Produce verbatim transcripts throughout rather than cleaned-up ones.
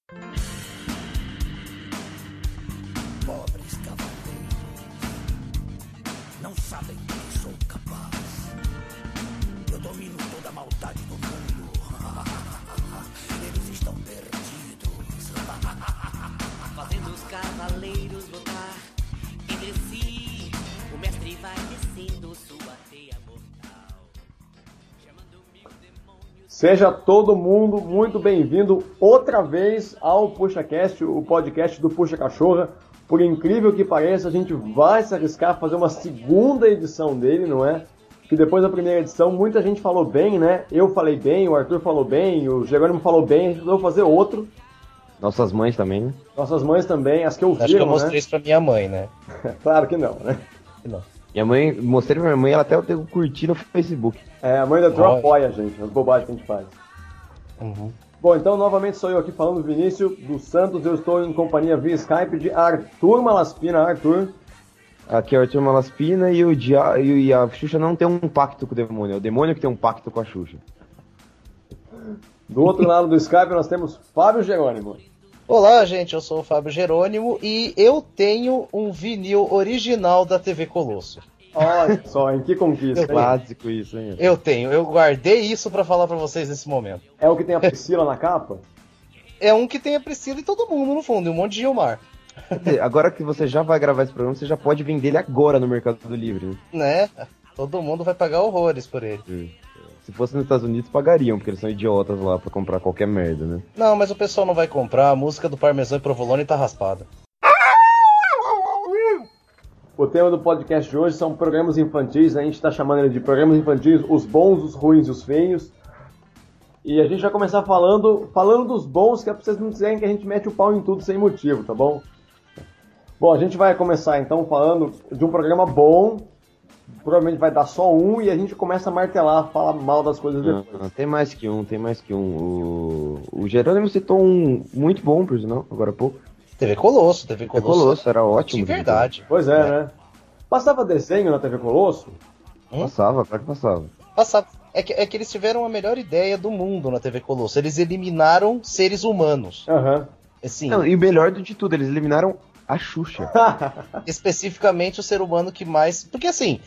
Pobres cavaleiros, não sabem que sou capaz. Eu domino toda a maldade do mundo. Eles estão perdidos. Fazendo os cavaleiros lutar entre si. O mestre vai descendo sua teia mortal, chamando mil demônios. Seja todo mundo muito bem-vindo outra vez ao PuxaCast, o podcast do Puxa Cachorra. Por incrível que pareça, a gente vai se arriscar a fazer uma segunda edição dele, não é? Que depois da primeira edição, muita gente falou bem, né? Eu falei bem, o Arthur falou bem, o Jerônimo falou bem, a gente resolveu fazer outro. Nossas mães também, né? Nossas mães também, as que ouviram, Acho que eu mostrei né? isso pra minha mãe, né? Claro que não, né? Não. Minha mãe, mostrei pra minha mãe, ela até eu curti no Facebook. É, a mãe da Tru Olha. apoia a gente, as bobagens que a gente faz. Uhum. Bom, então novamente sou eu aqui falando, Vinícius dos Santos. Eu estou em companhia via Skype de Arthur Malaspina. Arthur. Aqui é o Arthur Malaspina e, o dia... e a Xuxa não tem um pacto com o demônio, é o demônio que tem um pacto com a Xuxa. Do outro lado do Skype nós temos Fábio Jerônimo. Olá, gente, eu sou o Fábio Jerônimo e eu tenho um vinil original da T V Colosso. Olha só, em que conquista, É hein? clássico isso, hein? Eu tenho, eu guardei isso pra falar pra vocês nesse momento. É o que tem a Priscila na capa? É um que tem a Priscila e todo mundo no fundo, e um monte de Gilmar, Quer dizer, agora que você já vai gravar esse programa, você já pode vender ele agora no Mercado Livre, né? né? Todo mundo vai pagar horrores por ele. Se fosse nos Estados Unidos, pagariam, porque eles são idiotas lá pra comprar qualquer merda, né? Não, mas o pessoal não vai comprar, a música do Parmesão e Provolone tá raspada. O tema do podcast de hoje são programas infantis. A gente está chamando ele de programas infantis, os bons, os ruins e os feios. E a gente vai começar falando, falando dos bons, que é pra vocês não dizerem que a gente mete o pau em tudo sem motivo, tá bom? Bom, a gente vai começar então falando de um programa bom. Provavelmente vai dar só um e a gente começa a martelar, falar mal das coisas Não, depois. não, tem mais que um, tem mais que um. O, o Jerônimo citou um muito bom, por sinal, agora há pouco. T V Colosso, T V É Colosso. Colosso, era ótimo. De verdade. Pois é, né? Passava desenho na T V Colosso? Hum? Passava, claro que passava. Passava. É que, é que eles tiveram a melhor ideia do mundo na T V Colosso. Eles eliminaram seres humanos. Aham. Assim, Não, e o melhor de tudo, eles eliminaram a Xuxa. especificamente o ser humano que mais. Porque assim,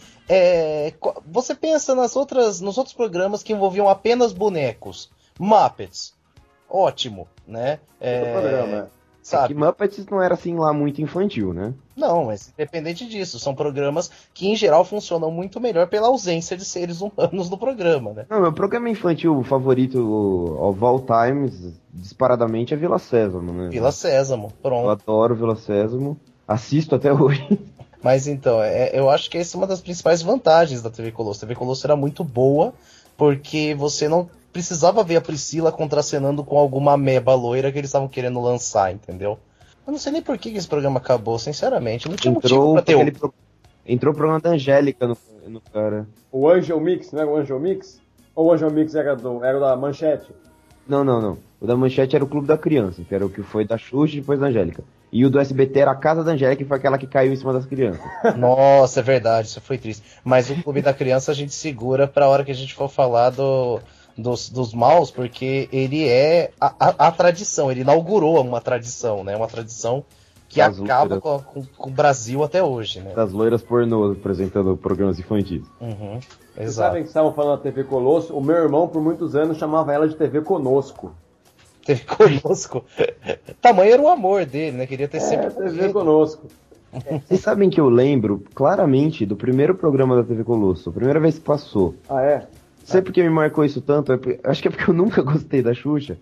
é, co- você pensa nas outras, nos outros programas que envolviam apenas bonecos. Muppets. Ótimo, né? É, Outro programa, é. É sabe? que Muppets não era assim lá muito infantil, né? Não, mas independente disso, são programas que em geral funcionam muito melhor pela ausência de seres humanos no programa, né? Não, meu programa infantil favorito of all times, disparadamente, é Vila Sésamo, né? Vila Sésamo, Eu pronto. adoro Vila Sésamo, assisto até hoje. Mas então, é- eu acho que essa é uma das principais vantagens da T V Colosso. A T V Colosso era muito boa, porque você não precisava ver a Priscila contracenando com alguma ameba loira que eles estavam querendo lançar, entendeu? Eu não sei nem por que que esse programa acabou, sinceramente. Não tinha motivo Entrou, pra ter aquele outro. pro... Entrou o programa da Angélica no, no cara. O Angel Mix, não era o Angel Mix? Ou o Angel Mix era, do, era o da Manchete? Não, não, não. O da Manchete era o Clube da Criança, que era o que foi da Xuxa e depois da Angélica. E o do S B T era a Casa da Angélica, que foi aquela que caiu em cima das crianças. Nossa, é verdade, isso foi triste. Mas o Clube da Criança a gente segura pra hora que a gente for falar do, dos, dos maus, porque ele é a, a, a tradição, ele inaugurou uma tradição, né? Uma tradição que Das acaba loiras. com, a- com- com o Brasil até hoje, né? Das loiras pornô apresentando programas infantis. Uhum, Vocês exato. sabem que estavam falando da T V Colosso? O meu irmão, por muitos anos, chamava ela de T V Conosco. Teve conosco. Tamanho era o amor dele, né? Queria ter É, sempre. T V Conosco. Vocês sabem que eu lembro claramente do primeiro programa da T V Colosso, a primeira vez que passou. Ah, é? Não sei porque me marcou isso tanto, é porque- acho que é porque eu nunca gostei da Xuxa.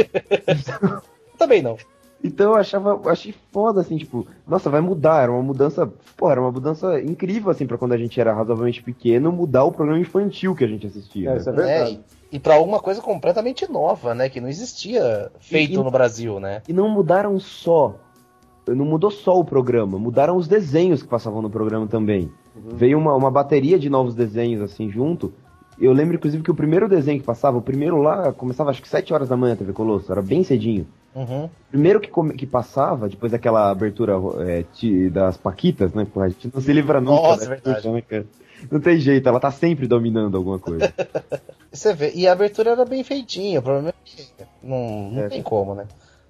Também não. Então eu achava, eu achei foda, assim, tipo, nossa, vai mudar, era uma mudança, pô, era uma mudança incrível, assim, pra quando a gente era razoavelmente pequeno, mudar o programa infantil que a gente assistia. É, né? isso é É, verdade. e, e pra alguma coisa completamente nova, né? Que não existia feito E- no Brasil, né? E não mudaram só, não mudou só o programa, mudaram os desenhos que passavam no programa também. Veio uma, uma bateria de novos desenhos, assim, junto. Eu lembro, inclusive, que o primeiro desenho que passava, o primeiro lá, começava acho que sete horas da manhã, a T V Colosso, era bem cedinho. Uhum. Primeiro que, come- que passava, depois daquela abertura é, ti- das Paquitas, né? Pô, a gente não se livra nunca. Nossa, né, verdade. Xuxa, né, cara? Não tem jeito, ela tá sempre dominando alguma coisa. Você vê, e a abertura era bem feitinha, provavelmente não, não É. tem como, né?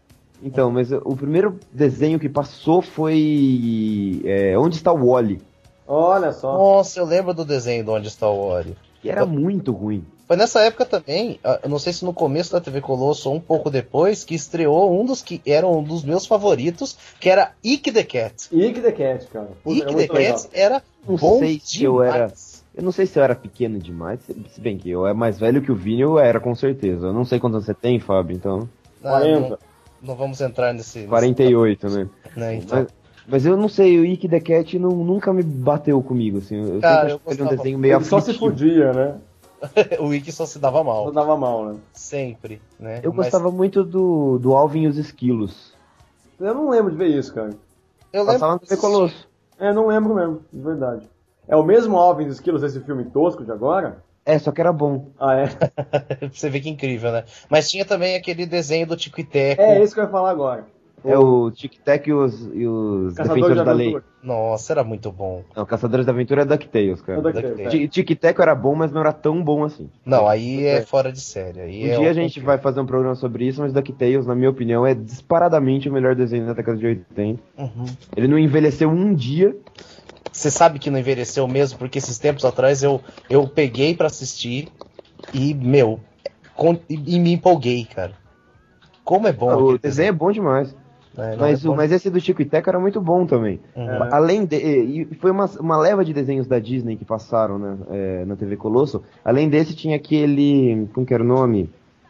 Então, mas o primeiro desenho que passou foi é, Onde Está o Wally? Olha só. Nossa, eu lembro do desenho de Onde Está o Wally. Que era muito ruim. Foi nessa época também, eu não sei se no começo da T V Colosso ou um pouco depois, que estreou um dos que era um dos meus favoritos, que era Ike the Cat. Ike the Cat, cara. Puta, Ike era the muito legal. Cat era Não bom sei se demais. eu era. Eu não sei se eu era pequeno demais, se bem que eu é mais velho que o Vini, eu era com certeza. Eu não sei quantos anos você tem, Fábio, então. Ah, quarenta. Não, não vamos entrar nesse... quarenta e oito, né? nesse né, então. Mas, mas eu não sei, o Ike the Cat não, nunca me bateu comigo, assim. Eu Cara, sempre eu achei ele um gostava. desenho meio Ele só se aflitivo. fudia, né? O Ike só se dava Só mal. dava mal, né? Sempre, né? Eu Mas gostava muito do, do Alvin e os Esquilos. Eu não lembro de ver isso, cara. Eu lembro... Passava no T V Colosso. É, não lembro mesmo, de verdade. É o mesmo Alvin dos Esquilos desse filme tosco de agora? É, só que era bom. Ah, é? Você vê que incrível, né? Mas tinha também aquele desenho do Tico e Teco. É esse que eu ia falar agora. É o Tic Tac e os, e os Caçadores Defensores de da Lei. Aventura. Nossa, era muito bom. Não, Caçadores da Aventura é DuckTales, cara. É DuckTales, é. Tic- Tic Tac era bom, mas não era tão bom assim. Não, aí é Ok. fora de série. Aí Um é dia a outro gente filme. vai fazer um programa sobre isso, mas DuckTales, na minha opinião, é disparadamente o melhor desenho da década de oitenta. Uhum. Ele não envelheceu um dia. Você sabe que não envelheceu mesmo, porque esses tempos atrás eu, eu peguei pra assistir e, meu, con- e, e me empolguei, cara. Como é bom o aquele desenho é bom demais. né? Não, Mas, é o, bom. mas esse do Chico e Teco era muito bom também. Uhum. É. Além de. E foi uma, uma leva de desenhos da Disney que passaram, né, é, na T V Colosso. Além desse, tinha aquele. Como que era o nome?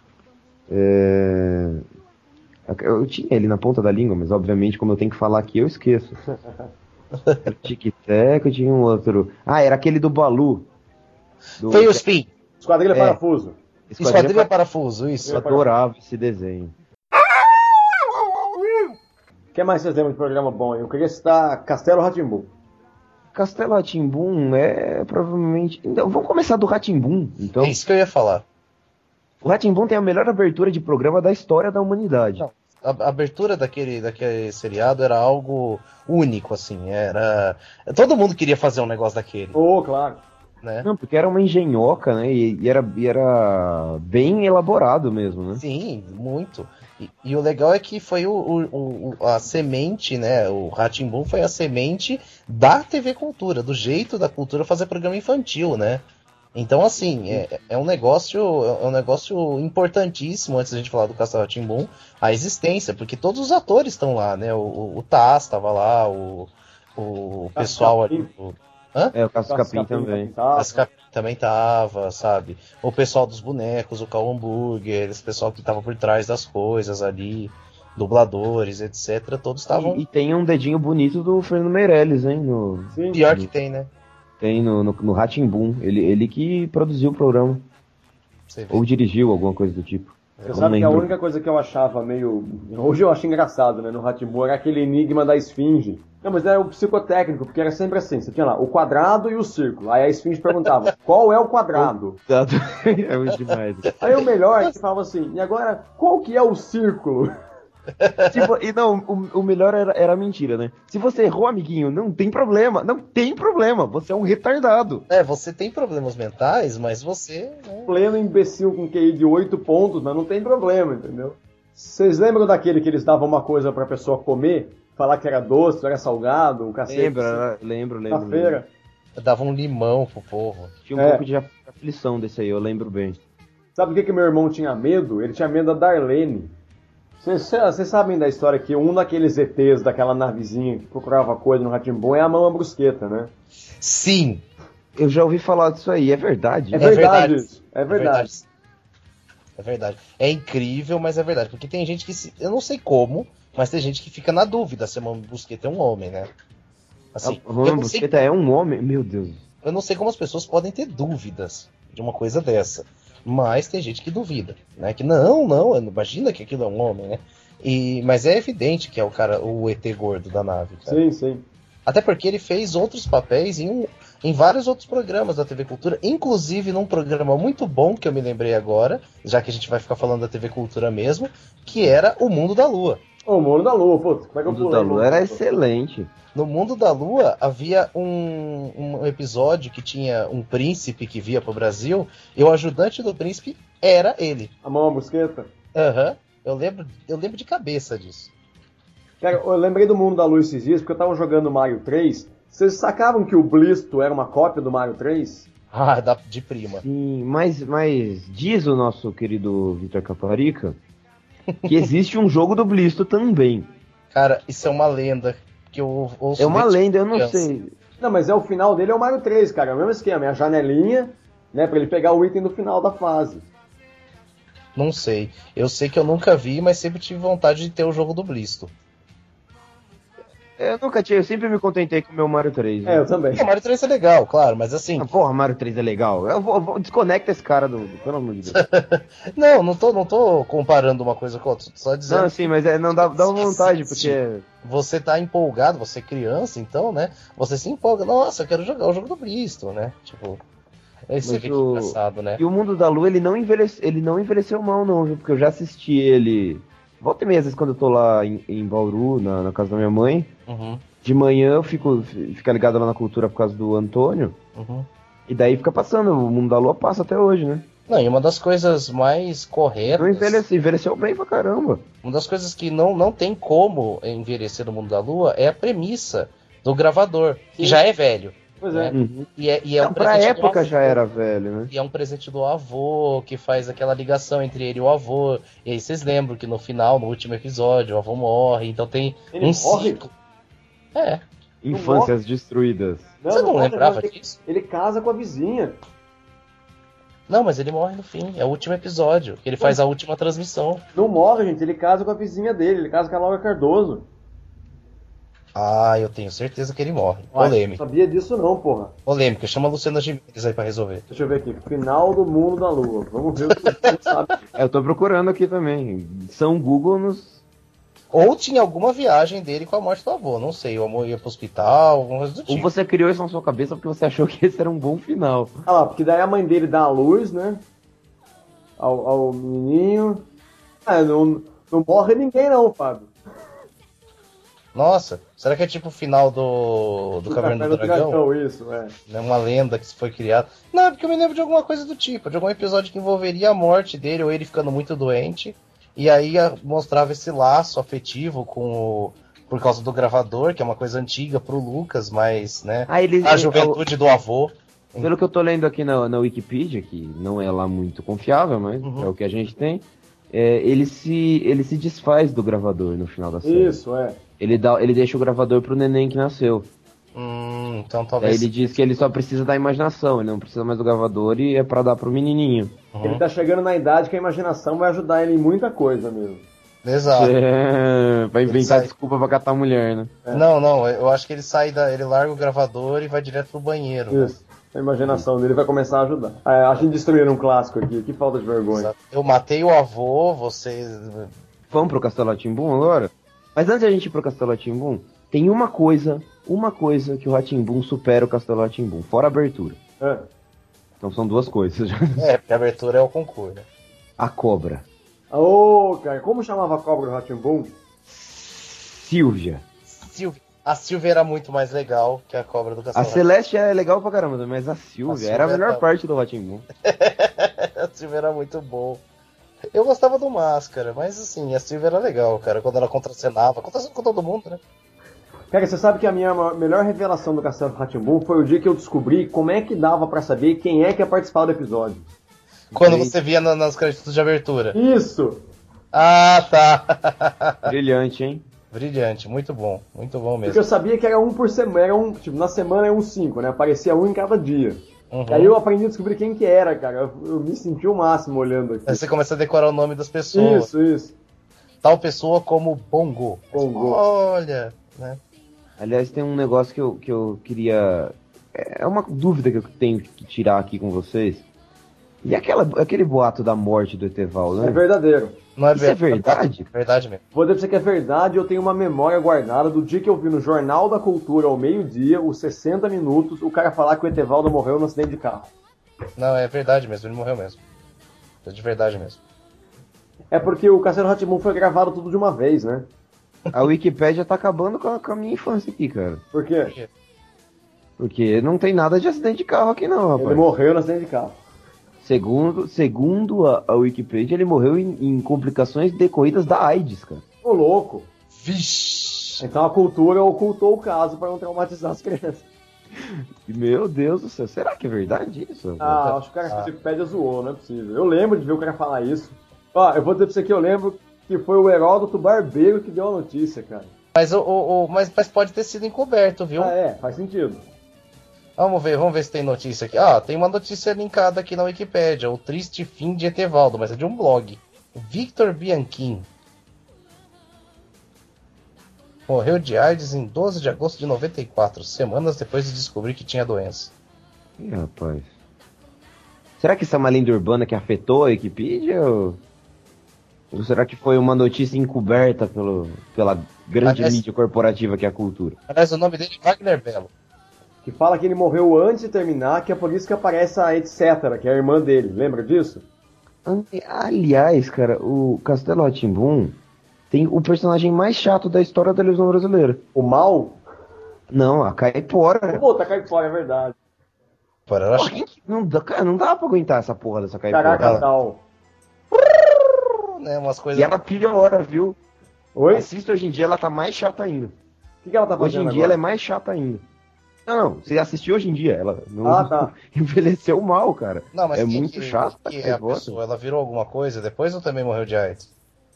É, eu tinha ele na ponta da língua, mas obviamente, como eu tenho que falar aqui, eu esqueço. Era o Tic Teco, tinha um outro. Ah, era aquele do Balu. Do, Foi o Spin. Esquadrilha É. Parafuso. Esquadrilha Parafuso, isso. Eu adorava esse desenho. O que mais vocês lembram de programa bom? Eu queria citar Castelo Rá-Tim-Bum. Castelo Rá-Tim-Bum é provavelmente. Então, vamos começar do Rá-Tim-Bum. Então, É isso que eu ia falar. o Rá-Tim-Bum tem a melhor abertura de programa da história da humanidade. Não. A a abertura daquele, daquele seriado era algo único, assim. Era. Todo mundo queria fazer um negócio daquele, Oh, claro. né? Não, porque era uma engenhoca, né? E, e era, e era bem elaborado mesmo, né? Sim, muito. E, e o legal é que foi o, o- o- a semente, né? O Rá-Tim-Bum foi a semente da T V Cultura, do jeito da cultura fazer programa infantil, né? Então, assim, é, é um negócio é um negócio importantíssimo, antes da gente falar do Castelo Rá-Tim-Bum, a existência, porque todos os atores estão lá, né? O, o, o Taz estava lá, o, o pessoal ali. O, É, o Cássio Capim também. Tá. as Cap também tava, sabe? O pessoal dos bonecos, o Cal Hambúrguer, esse pessoal que tava por trás das coisas ali, dubladores, etcétera. Todos estavam. E, e tem um dedinho bonito do Fernando Meirelles, hein? No, Sim. Pior que tem, né? tem no, no, no Rá-Tim-Bum. Ele, ele que produziu o programa. Você vê. Ou dirigiu, alguma coisa do tipo. Você Não sabe que a lembro. única coisa que eu achava meio... Hoje eu acho engraçado, né, no Rá-Tim-Bum, era aquele enigma da esfinge. Não, mas era o psicotécnico, porque era sempre assim. Você tinha lá o quadrado e o círculo. Aí a esfinge perguntava, qual é o quadrado? É muito demais. Aí o melhor é que você falava assim, e agora, qual que é o círculo? Tipo, e não, o, o melhor era, era a mentira, né? Se você errou, amiguinho, não tem problema. Não tem problema. Você é um retardado. É, você tem problemas mentais, mas você. Né? Pleno imbecil com Q I de oito pontos, mas não tem problema, entendeu? Vocês lembram daquele que eles davam uma coisa pra pessoa comer? Falar que era doce, era salgado, o cacete. Lembra, lembro, lembro. Na feira. Dava um limão pro povo. Tinha um É. pouco de aflição desse aí, eu lembro bem. Sabe do que, que meu irmão tinha medo? Ele tinha medo da Darlene. Vocês sabem da história que um daqueles E Tês daquela navezinha que procurava coisa no Rá-Tim-Bum é a Mama Brusqueta, né? Sim! Eu já ouvi falar disso aí, é verdade? É, É verdade, verdade. isso. É verdade. É verdade. É incrível, mas é verdade. Porque tem gente que se. Eu não sei como, mas tem gente que fica na dúvida se a Mama Brusqueta é um homem, né? Assim, a eu Mama não sei Brusqueta é um homem? Meu Deus. Eu não sei como as pessoas podem ter dúvidas de uma coisa dessa. Mas tem gente que duvida, né? Que não, não, imagina que aquilo é um homem, né? E, mas é evidente que é o cara, o E T gordo da nave, cara. Sim, sim. Até porque ele fez outros papéis em, um, em vários outros programas da T V Cultura, inclusive num programa muito bom que eu me lembrei agora, já que a gente vai ficar falando da T V Cultura mesmo, que era O Mundo da Lua. O Mundo da Lua, putz, como é que O eu Mundo pulei? da Lua era excelente. No Mundo da Lua havia um, um episódio que tinha um príncipe que via pro Brasil, e o ajudante do príncipe era ele. A Mama Brusqueta? Aham. Eu lembro, eu lembro de cabeça disso. Cara, eu lembrei do Mundo da Lua esses dias, porque eu tava jogando Mario três. Vocês sacavam que o Blisto era uma cópia do Mario três? Ah, da, de prima. Sim, mas, mas diz o nosso querido Vitor Caparica que existe um jogo do Blisto também. Cara, isso é uma lenda que eu ouço. É uma desde lenda, eu não criança. sei. Não, mas é o final dele é o Mario três, cara. É o mesmo esquema, é a janelinha, né, pra ele pegar o item no final da fase. Não sei. Eu sei que eu nunca vi, mas sempre tive vontade de ter o jogo do Blisto. Eu nunca tinha, eu sempre me contentei com o meu Mario três. né? É, eu também. É, Mario três é legal, claro, mas assim. Ah, porra, Mario três é legal. Eu vou, eu vou- desconecta esse cara do, do- pelo amor de Deus. Não, não tô, não tô comparando uma coisa com outra. Só dizendo Não, sim, mas é, não dá, dá vontade, Sim, porque... você tá empolgado, você é criança, então, né? Você se empolga, nossa, eu quero jogar o jogo do Blisto, né? Tipo, aí você Mas vê que o- engraçado, né? E o Mundo da Lua, ele não, envelhece, ele não envelheceu mal, não, viu? Porque eu já assisti ele... Volta e meia, às vezes, quando eu tô lá em, em Bauru, na, na casa da minha mãe. Uhum, De manhã eu fico fica ligado lá na cultura por causa do Antônio. uhum. E daí fica passando, o Mundo da Lua passa até hoje, né? Não, e uma das coisas mais corretas, Não envelheceu, envelheceu bem pra caramba. uma das coisas que não, não tem como envelhecer no Mundo da Lua é a premissa do gravador, que já é velho. Pois é. Uhum. E é, e é um Não, pra presente do época avô. já era velho, né? E é um presente do avô, que faz aquela ligação entre ele e o avô. E aí vocês lembram que no final, no último episódio, o avô morre, então tem Ele um morre? ciclo. É, Infâncias destruídas. você não morre, lembrava ele, disso? ele casa com a vizinha. Não, mas ele morre no fim, é o último episódio, que ele faz a última transmissão. Não morre, gente, ele casa com a vizinha dele, ele casa com a Laura Cardoso. Ah, eu tenho certeza que ele morre. Uai, Polêmica. Não sabia disso não, porra. Polêmica, chama a Luciana Gimenez aí pra resolver. Deixa eu ver aqui. Final do Mundo da Lua. Vamos ver o que você sabe. É, eu tô procurando aqui também. São Google nos... Ou tinha alguma viagem dele com a morte do avô, não sei, o amor ia pro hospital, alguma coisa do Ou tipo. você criou isso na sua cabeça porque você achou que esse era um bom final. Ah lá, porque daí a mãe dele dá a luz, né? Ao, ao menininho. Ah, não, não morre ninguém não, Fábio. Nossa, será que é tipo o final do, do Caverna do Dragão? Isso, é. É uma lenda que foi criada. Não, porque eu me lembro de alguma coisa do tipo, de algum episódio que envolveria a morte dele ou ele ficando muito doente. E aí a- mostrava esse laço afetivo com o, por causa do gravador, que é uma coisa antiga pro Lucas, mas, né? Ah, ele, A juventude do avô. Pelo que eu tô lendo aqui na, na Wikipedia, que não é lá muito confiável, mas Uhum. é o que a gente tem, é, ele, se, ele se desfaz do gravador no final da série. Isso, é. Ele, dá, ele deixa o gravador pro neném que nasceu. Hum, então Daí talvez. ele diz que ele só precisa da imaginação, ele não precisa mais do gravador e é pra dar pro menininho. Uhum. Ele tá chegando na idade que a imaginação vai ajudar ele em muita coisa mesmo. Exato. É, pra inventar sai. desculpa pra catar a mulher, né? Não, não, eu acho que ele sai da. Ele larga o gravador e vai direto pro banheiro. né? Isso. A imaginação dele vai começar a ajudar. Ah, a gente destruiu um clássico aqui. Que falta de vergonha. Exato. Eu matei o avô, vocês. Vamos pro Castelo Rá-Tim-Bum agora? Mas antes de a gente ir pro Castelo Rá-Tim-Bum, tem uma coisa, uma coisa que o Rá-Tim-Bum supera o Castelo Rá-Tim-Bum, fora a abertura. É. Então são duas coisas. É, porque a abertura é o concurso. Né? A cobra. Ô, cara, como chamava a cobra do Rá-Tim-Bum? Silvia. Silvia. A Silvia era muito mais legal que a cobra do A Castelo. Celeste é legal pra caramba, mas a Silvia, A Silvia era a melhor tá- parte do Rá-Tim-Bum. A Silvia era muito bom. Eu gostava do Máscara, mas assim, a Silvia era legal, cara, quando ela contracenava. Contracenava com todo mundo, né? Cara, você sabe que a minha ma- melhor revelação do Castelo Rá-Tim-Bum foi o dia que eu descobri como é que dava pra saber quem é que ia participar do episódio. Quando Sim. você via na- nas créditos de abertura. Isso! Ah, tá. Brilhante, hein? Brilhante, muito bom, muito bom Porque mesmo. eu sabia que era um por semana, era um, tipo, na semana é um cinco, né? Aparecia um em cada dia. Uhum. Aí eu aprendi a descobrir quem que era, cara. Eu, eu me senti o máximo olhando aqui. Aí você começa a decorar o nome das pessoas. Isso, isso. Tal pessoa como Bongo. Bongo. Olha, né? Aliás, tem um negócio que eu, que eu queria... É uma dúvida que eu tenho que tirar aqui com vocês. E aquela, aquele boato da morte do Eteval, né? É verdadeiro. Não é Isso é verdade? Verdade mesmo. Vou dizer pra você que é verdade, eu tenho uma memória guardada do dia que eu vi no Jornal da Cultura, ao meio-dia, os sessenta minutos, o cara falar que o Etevaldo morreu no acidente de carro. Não, é verdade mesmo, ele morreu mesmo. É de verdade mesmo. É porque o Castelo Rá-Tim-Bum foi gravado tudo de uma vez, né? A Wikipédia tá acabando com a, com a minha infância aqui, cara. Por quê? Porque não tem nada de acidente de carro aqui não, rapaz. Ele morreu no acidente de carro. Segundo, segundo a, a Wikipedia, ele morreu em, em complicações decorridas da AIDS, cara. Ô, louco. Vixe. Então a cultura ocultou o caso para não traumatizar as crianças. Meu Deus do céu, será que é verdade isso? Ah, acho que o cara que Wikipedia zoou, não é possível. Eu lembro de ver o cara falar isso. Ó, eu vou dizer pra você que eu lembro que foi o Heródoto Barbeiro que deu a notícia, cara. Mas, o, o, o, mas, mas pode ter sido encoberto, viu? Ah, é, faz sentido. Vamos ver, vamos ver se tem notícia aqui. Ah, tem uma notícia linkada aqui na Wikipédia. O triste fim de Etevaldo, mas é de um blog. Victor Bianchim. Morreu de AIDS em doze de agosto de noventa e quatro, semanas depois de descobrir que tinha doença. Ih, rapaz. Será que isso é uma lenda urbana que afetou a Wikipedia? Ou, ou será que foi uma notícia encoberta pelo, pela grande Aliás, mídia corporativa que é a cultura? Aliás, o nome dele é Wagner Belo. Que fala que ele morreu antes de terminar, que é por isso que aparece a etc, que é a irmã dele. Lembra disso? Aliás, cara, o Castelo Rá-Tim-Bum tem o personagem mais chato da história da televisão brasileira. O mal? Não, a Caipora. Pô, tá Caipora, é verdade. Para, eu acho Porra, que... não, dá, cara, não dá pra aguentar essa porra dessa Caipora. Caraca, tal. né, umas coisas. E ela piora, viu? Oi? Assista hoje em dia, ela tá mais chata ainda. O que, que ela tá fazendo Hoje em dia agora? ela é mais chata ainda. Não, não, você assistiu hoje em dia, ela não Ah, tá. envelheceu mal, cara. Não, mas é quem muito que, chato. que é a pessoa? Ela virou alguma coisa depois ou também morreu de AIDS?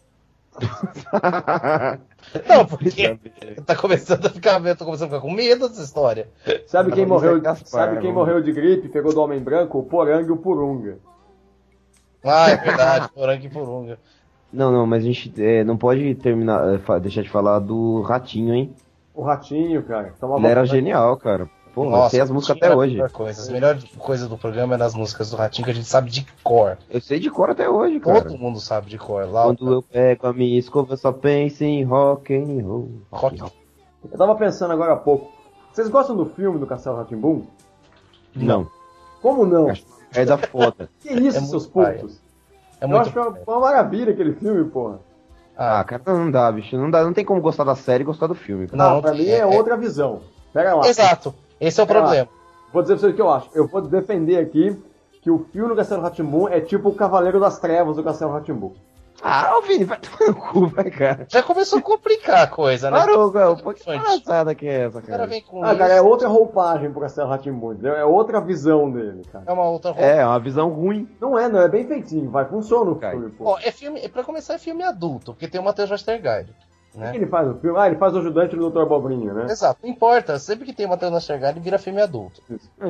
Não, porque tá começando a ficar, tô começando a ficar com medo dessa história. Sabe quem, Não, isso morreu, é Gaspar, sabe quem vamos- morreu de gripe, pegou do Homem Branco? O Poranga e o Purunga. Ah, é verdade, Poranga e Porunga. Não, não, mas a gente é, não pode terminar, é, fa- deixar de falar do Ratinho, hein? O Ratinho, cara. Tomava Ele era conta- genial, cara. Pô, eu Nossa, sei as músicas Ratinho até era a hoje. melhor coisa. As melhores coisas do programa é nas músicas do Ratinho que a gente sabe de cor. Eu sei de cor até hoje, cara. Todo mundo sabe de cor. Lá, Quando eu pego a minha escova, eu só penso em rock and roll. Rock. Eu tava pensando agora há pouco. Vocês gostam do filme do Castelo Rá-Tim-Bum? Não, Como não? é da foda. Que isso, É seus muito paia. putos? É Eu muito. acho que é uma maravilha aquele filme, porra. Ah, cara, não dá, bicho. Não, dá, não tem como gostar da série e gostar do filme. Cara. Não, ah, pra mim é, é- outra visão. Pega lá. Exato. Esse é o Pera lá. problema. Vou dizer pra vocês o que eu acho. Eu vou defender aqui que o filme do Castelo Rá-Tim-Bum é tipo o Cavaleiro das Trevas do Castelo Rá-Tim-Bum. Ah, ô Vini, vai tomar no cu, vai, cara. Já começou a complicar a coisa, né? Parou, cara. Pô, que Infantil. palhaçada que é essa, O cara cara? vem com Ah, isso. cara, é outra roupagem pro Castelo Rá-Tim-Bum, entendeu? É outra visão dele, cara. É uma outra roupa. É, é uma visão ruim. Não é, não. É bem feitinho. Vai, funciona o Cara. filme, pô. Ó, é filme, pra começar, é filme adulto, porque tem o Matheus Westergaard, O que né? ele faz no filme? Ah, ele faz o ajudante do doutor Abobrinha, né? Exato, não importa, sempre que tem o Matheus Westergaard, ele vira filme adulto.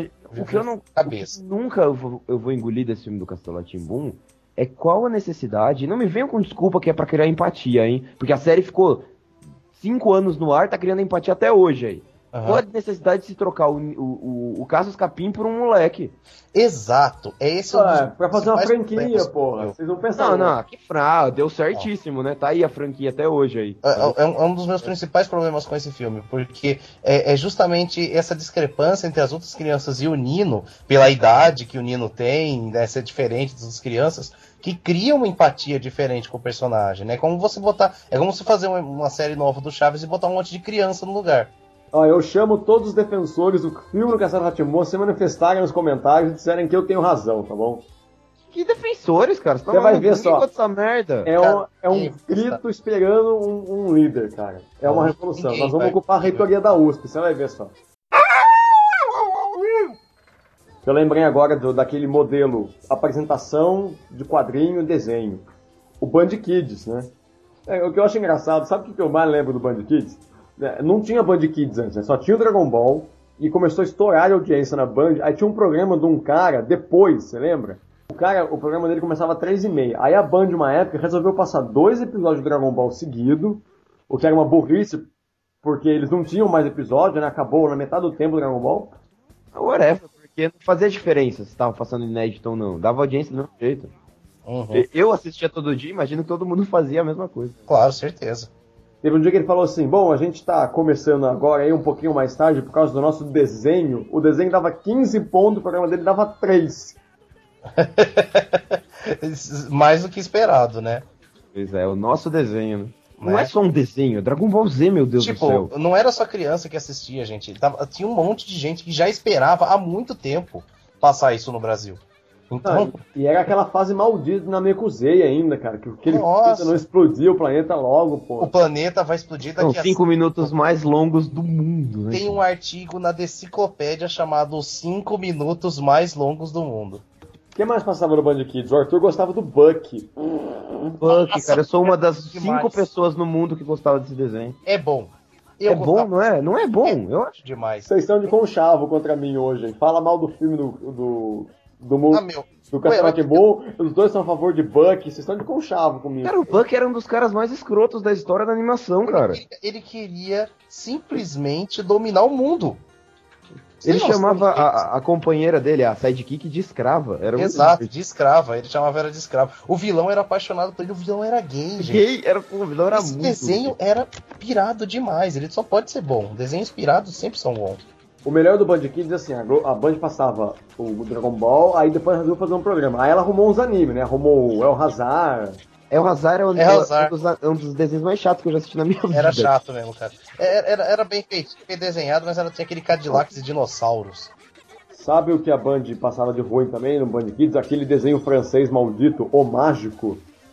O que eu não. Cabeça. o que nunca eu vou, eu vou engolir desse filme do Castelo Rá-Tim-Bum é qual a necessidade. Não me venham com desculpa que é pra criar empatia, hein? Porque a série ficou cinco anos no ar, tá criando empatia até hoje aí. Aham. Qual a necessidade de se trocar o, o, o, o Cassius Capim por um moleque? Exato, é esse o Ah, pra fazer uma principais franquia, problemas. porra. Vocês não pensaram. Não, não, que fraude, deu certíssimo, né? Tá aí a franquia até hoje aí. É, é um- é um dos meus principais problemas com esse filme, porque é, é justamente essa discrepância entre as outras crianças e o Nino, pela idade que o Nino tem, né, ser diferente das outras crianças, que cria uma empatia diferente com o personagem, né? Como você botar, é como você fazer uma, uma série nova do Chaves e botar um monte de criança no lugar. Ó, eu chamo todos os defensores do filme do Castelo Rá-Tim-Bum a se manifestarem nos comentários e disserem que eu tenho razão, tá bom? Que defensores, cara? Você, tá Você vai maluco? ver Ninguém só. gosta dessa merda. É um, é um Ninguém grito esperando um, um líder, cara. É uma Não, revolução. ninguém Nós vamos vai. ocupar a reitoria da U S P, você vai ver só. Eu lembrei agora do, daquele modelo apresentação de quadrinho e desenho. O Band Kids, né? É, o que eu acho engraçado, sabe o que que eu mais lembro do Band Kids? É, não tinha Band Kids antes, né? Só tinha o Dragon Ball e começou a estourar a audiência na Band. Aí tinha um programa de um cara, depois, você lembra? O cara, o programa dele começava às três e meia. Aí a Band, uma época, resolveu passar dois episódios de Dragon Ball seguido, o que era uma burrice, porque eles não tinham mais episódio, né? Acabou na metade do tempo do Dragon Ball. Whatever, porque não fazia diferença se tava passando inédito ou não. Dava audiência do mesmo jeito. Uhum. Eu assistia todo dia, imagino que todo mundo fazia a mesma coisa. Claro, certeza. Teve um dia que ele falou assim, bom, a gente tá começando agora aí um pouquinho mais tarde por causa do nosso desenho. O desenho dava quinze pontos, o programa dele dava três. Mais do que esperado, né? Pois é, o nosso desenho, né? Não Né? é só um desenho, é Dragon Ball Z, meu Deus Tipo, do céu. não era só criança que assistia, gente. Tava, tinha um monte de gente que já esperava há muito tempo passar isso no Brasil. Então, Ah, e era aquela fase maldita na Namekusei ainda, cara, que aquele Nossa. planeta não explodia o planeta logo, pô. o planeta vai explodir São daqui a cinco minutos mais longos do mundo, né? Tem um artigo na Deciclopédia chamado Os cinco minutos mais longos do mundo. O que mais passava no Band Kids? O Arthur gostava do Buck. Buck, cara, eu sou uma das Demais. cinco pessoas no mundo que gostava desse desenho. É bom. Eu é bom, gostava não é? Não é bom, eu acho. demais. Vocês estão de conchavo contra mim hoje, hein? Fala mal do filme do... do... Do, mundo, Ah, meu. do Castelo Pokémon, os dois são a favor de Buck, vocês estão de conchavo comigo. Cara, o Buck era um dos caras mais escrotos da história da animação, cara. Ele, ele queria simplesmente dominar o mundo. Você Ele tem noção chamava disso? a, a companheira dele, a sidekick, de escrava. Era muito Exato, divertido. de escrava. Ele chamava ela de escrava. O vilão era apaixonado por ele, o vilão era gay, gente. Gay, era, pô, o vilão era Esse muito. desenho era pirado demais. Ele só pode ser bom. Desenhos pirados sempre são bons. O melhor do Band Kids, assim, a, Glo- a Band passava o Dragon Ball, aí depois resolveu fazer um programa. Aí ela arrumou uns animes, né? Arrumou o El Hazard. É o Hazard é um, É o Hazard. um dos, é um dos desenhos mais chatos que eu já assisti na minha vida. Era chato mesmo, cara. Era, era, era bem feito, bem desenhado, mas ela tinha aquele Cadillacs e dinossauros. Sabe o que a Band passava de ruim também no Band Kids? Aquele desenho francês maldito, O Mágico.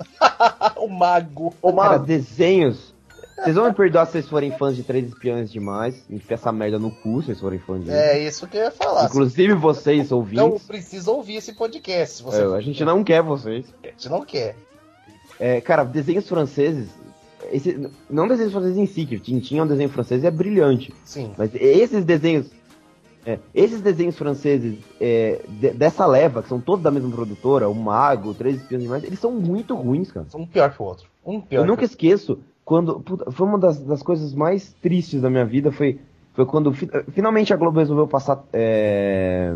o mago. O Cara, Mágico. desenhos. Vocês vão me perdoar se vocês forem fãs de Três Espiões Demais. Enfia essa merda no cu se vocês forem fãs de. É isso que eu ia falar. Inclusive vocês, Não ouvintes. precisa ouvir esse podcast. Se você É, a gente não quer vocês. A gente não quer. É, cara, desenhos franceses. Esse, não desenhos franceses em si, que Tintin é um desenho francês e é brilhante. Sim. Mas esses desenhos. é, esses desenhos franceses é, de- dessa leva, que são todos da mesma produtora, o Mago, Três Espiões Demais, eles são muito ruins, cara. Um pior que o outro. Um pior Eu que nunca esqueço quando. Puta, foi uma das, das coisas mais tristes da minha vida. Foi, foi quando fi- finalmente a Globo resolveu passar. É,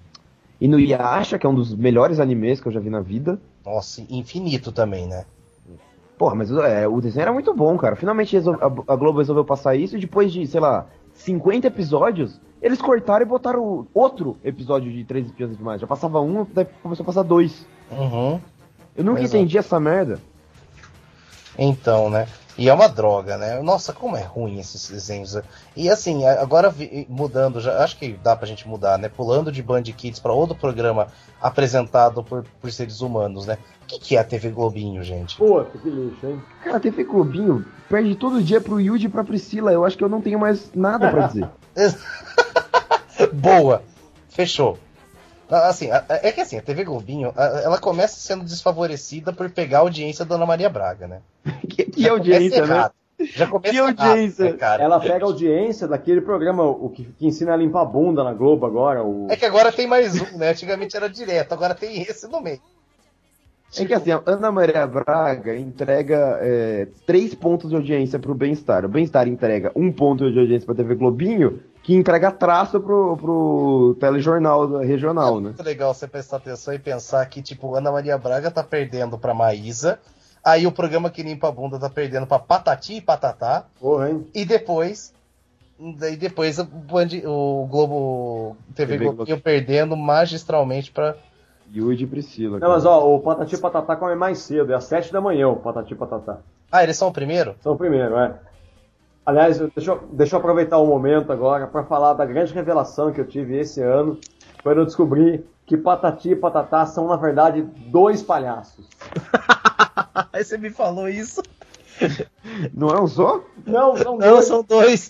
Inuyasha, que é um dos melhores animes que eu já vi na vida. Nossa, infinito também, né? Porra, mas é, o desenho era muito bom, cara. Finalmente resol- a, a Globo resolveu passar isso e depois de, sei lá, cinquenta episódios, eles cortaram e botaram outro episódio de Três Espiões Demais. Já passava um, daí começou a passar dois. Uhum. Eu nunca Exato. entendi essa merda. Então, né? E é uma droga, né? Nossa, como é ruim esses desenhos. E assim, agora vi- mudando, já acho que dá pra gente mudar, né? Pulando de Band Kids pra outro programa apresentado por, por seres humanos, né? O que, que é a T V Globinho, gente? Pô, que lixo, hein? Cara, a T V Globinho perde todo dia pro Yuji e pra Priscila. Eu acho que eu não tenho mais nada pra dizer. Boa! Fechou. Ah, Assim, a- a- é que assim, a T V Globinho, a- ela começa sendo desfavorecida por pegar a audiência da Ana Maria Braga, né? que, que Já audiência, começa né? errado. Já começa Que errado, audiência. né, cara? Ela pega a audiência daquele programa o que, que ensina a limpar a bunda na Globo agora. O... É que agora tem mais um, né? Antigamente era direto, agora tem esse no meio. É que assim, a Ana Maria Braga entrega é, três pontos de audiência pro Bem-Estar. O Bem-Estar entrega um ponto de audiência pra T V Globinho, que entrega traço pro, pro telejornal regional, É né? muito legal você prestar atenção e pensar que, tipo, Ana Maria Braga tá perdendo pra Maísa, aí o programa que limpa a bunda tá perdendo pra Patati e Patatá, Porra, hein? e depois. Daí depois o, Band- o Globo T V T V Globinho perdendo magistralmente pra. Yuji e Priscila. Não, cara. mas ó, o Patati Patatá come mais cedo, é às sete da manhã o Patati Patatá. Ah, eles são o primeiro? São o primeiro, é. Aliás, eu- deixa eu, deixa eu aproveitar o momento agora para falar da grande revelação que eu tive esse ano, quando eu descobri que Patati e Patatá são, na verdade, dois palhaços. Aí você me falou isso. Não é um só? Não, são Não, dois. são dois.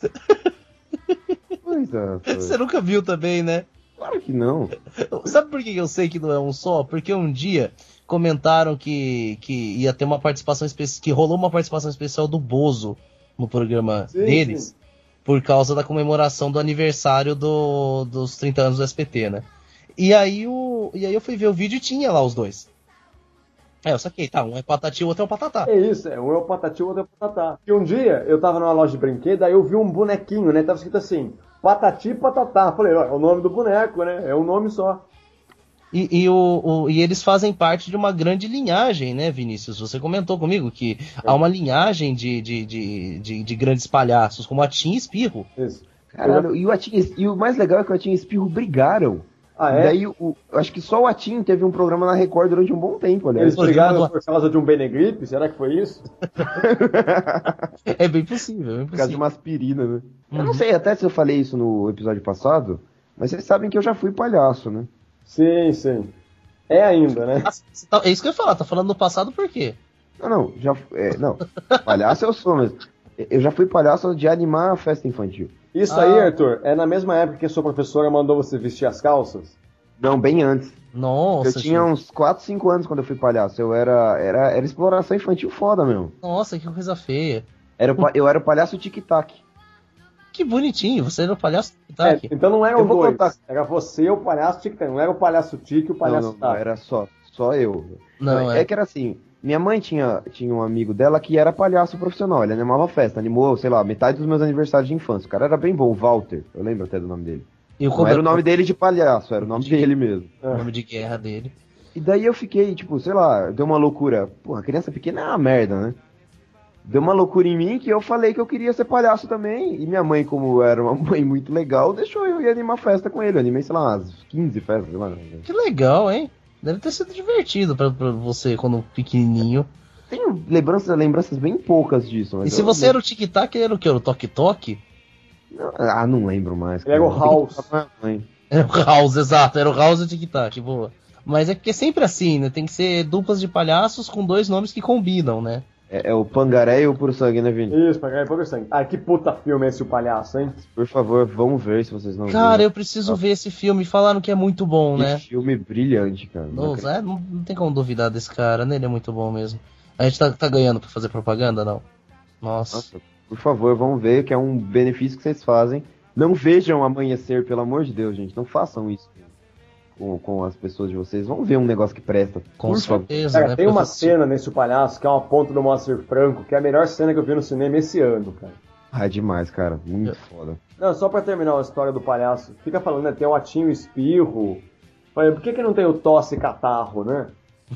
Pois é, Você nunca viu também, né? claro que não. Sabe por que eu sei que não é um só? Porque um dia comentaram que, que ia ter uma participação especial, que rolou uma participação especial do Bozo no programa Sim, deles, sim. por causa da comemoração do aniversário do, dos trinta anos do S B T, né? E aí, o, e aí eu fui ver o vídeo e tinha lá os dois. É, eu saquei, tá, um é patati, o outro é um patatá. É isso, é, um é o Patati, o outro é o Patatá. E um dia, eu tava numa loja de brinquedo, aí eu vi um bonequinho, né, tava escrito assim, Patati Patatá. Falei, ó, é o nome do boneco, né, é um nome só. E, e, o, o- e eles fazem parte de uma grande linhagem, né, Vinícius? Você comentou comigo que há uma linhagem de, de, de, de, de grandes palhaços, como a Tim e Espirro. Isso. Caralho, e o, Atim, e o mais legal é que o Atim e o Espirro brigaram. Ah, é? Daí, o, eu acho que só o Atim teve um programa na Record durante um bom tempo, aliás. Eles brigaram do- por causa de um Benegripe? Será que foi isso? É bem possível, é bem Por causa de possível. uma aspirina, né? Eu Uhum. não sei até se eu falei isso no episódio passado, mas vocês sabem que eu já fui palhaço, né? Sim, sim. É ainda, né? Ah, você tá- é isso que eu ia falar, tá falando no passado por quê? Não, não, já. É, não, palhaço eu sou, mas. Eu já fui palhaço de animar a festa infantil. Isso Ah. aí, Arthur, é na mesma época que a sua professora mandou você vestir as calças? Não, bem antes. Nossa, eu tinha gente. uns quatro, cinco anos quando eu fui palhaço. Eu era. Era, era exploração infantil foda mesmo. Nossa, que coisa feia. Era o pa- eu era o palhaço tic-tac. Que bonitinho, você era o palhaço tá É, aqui. então não eram Eu vou dois. contar. Era você, o palhaço Tic, não era o palhaço Tic e o Não, palhaço não, não, Tac. era só, só eu. Não, é. é. que era assim, minha mãe tinha, tinha um amigo dela que era palhaço profissional, ele animava festa, animou, sei lá, metade dos meus aniversários de infância. O cara era bem bom, o Walter, eu lembro até do nome dele. E o Não era o cobertor- nome dele de palhaço, era o nome dele mesmo. o nome de guerra dele. E daí eu fiquei, tipo, sei lá, deu uma loucura. Porra, criança pequena é uma merda, né? Deu uma loucura em mim que eu falei que eu queria ser palhaço também. E minha mãe, como era uma mãe muito legal, deixou eu ir animar festa com ele. Eu animei, sei lá, umas quinze festas, sei lá. Que legal, hein? Deve ter sido divertido pra, pra você quando pequenininho. Tenho lembranças, lembranças bem poucas disso. Mas E se eu- você era o tic-tac, ele era o quê? Era o toque-toque? Não, ah, não lembro mais. Ele era o cara. Tem que House. falar pra minha mãe. Era o House, exato, era o House e o tic-tac, boa. Mas é porque é sempre assim, né? Tem que ser duplas de palhaços com dois nomes que combinam, né? É, é o Pangaré e o Puro Sangue, né, Vini? Isso, pra ganhar pouco sangue. Ah, que puta filme é esse, o palhaço, hein? Por favor, vamos ver se vocês não Cara, viram. eu preciso ver esse filme, falaram que é muito bom, Que né? filme brilhante, cara. Não Nossa, é, não, não tem como duvidar desse cara, né? Ele é muito bom mesmo. A gente tá, tá ganhando pra fazer propaganda, não? Nossa. Nossa, por favor, vamos ver que é um benefício que vocês fazem. Não vejam Amanhecer, pelo amor de Deus, gente. Não façam isso com, com as pessoas de vocês. Vamos ver um negócio que presta. Com por favor. certeza, Cara, né? tem uma Porque- cena nesse o palhaço que é uma ponta do Moacir Franco, que é a melhor cena que eu vi no cinema esse ano, cara. Ah, é demais, cara. Muito Eu- foda. Não, só pra terminar a história do palhaço, fica falando, né? Tem o atinho espirro. Falei, por que que não tem o tosse e catarro, né?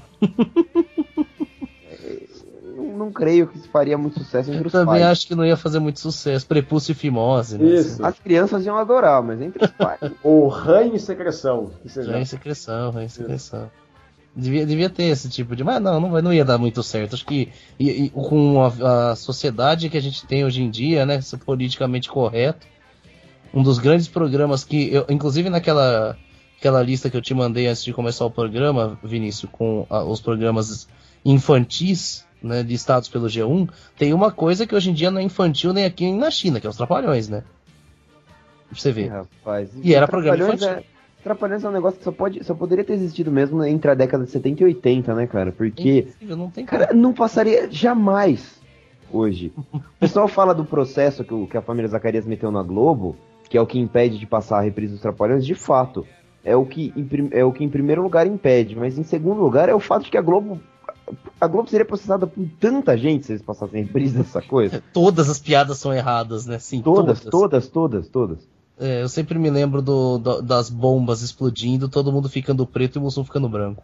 Não, não creio que isso faria muito sucesso entre Eu os também pais. acho que não ia fazer muito sucesso. Prepúcio e fimose, né? Isso. As crianças iam adorar, mas entre os pais. Ou ranho e secreção. Que seja. Ranho e secreção, ranho e secreção. Devia, devia ter esse tipo de. Mas não, não, vai, não ia dar muito certo. Acho que e- e com a, a sociedade que a gente tem hoje em dia, né? Ser politicamente correto. Um dos grandes programas que. Eu, inclusive naquela aquela lista que eu te mandei antes de começar o programa, Vinícius, com a- os programas infantis, né? Listados pelo G um, tem uma coisa que hoje em dia não é infantil nem aqui nem na China, que é os Trapalhões, né? Pra você ver. Rapaz. E era programa Trapalhões infantil. é- Trapalhões é um negócio que só, pode, só poderia ter existido mesmo entre a década de setenta e oitenta, né, cara? Porque, Impossível, não tem como. cara, não passaria jamais hoje. O pessoal fala do processo que, o- que a família Zacarias meteu na Globo, que é o que impede de passar a reprise dos Trapalhões, de fato. É o, que, em prim- é o que em primeiro lugar impede, mas em segundo lugar é o fato de que a Globo. A Globo seria processada por tanta gente se eles passassem reprise dessa coisa. Todas as piadas são erradas, né? Sim, Todas, todas, todas, todas. É, eu sempre me lembro do, do- das bombas explodindo, todo mundo ficando preto e o Mussum ficando branco.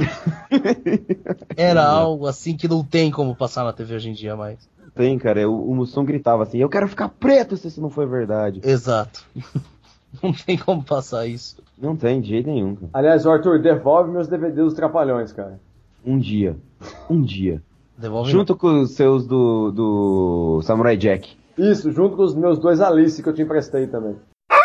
Era algo assim que não tem como passar na T V hoje em dia mais. Tem, cara. O, o Mussum gritava assim: eu quero ficar preto se isso não for verdade. Exato. Não tem como passar isso. Não tem, de jeito nenhum, cara. Aliás, Arthur, devolve meus D V Ds dos Trapalhões, cara. Um dia. Um dia. Devolve Junto com os seus do, do Samurai Jack. Isso, junto com os meus dois Alice que eu te emprestei também.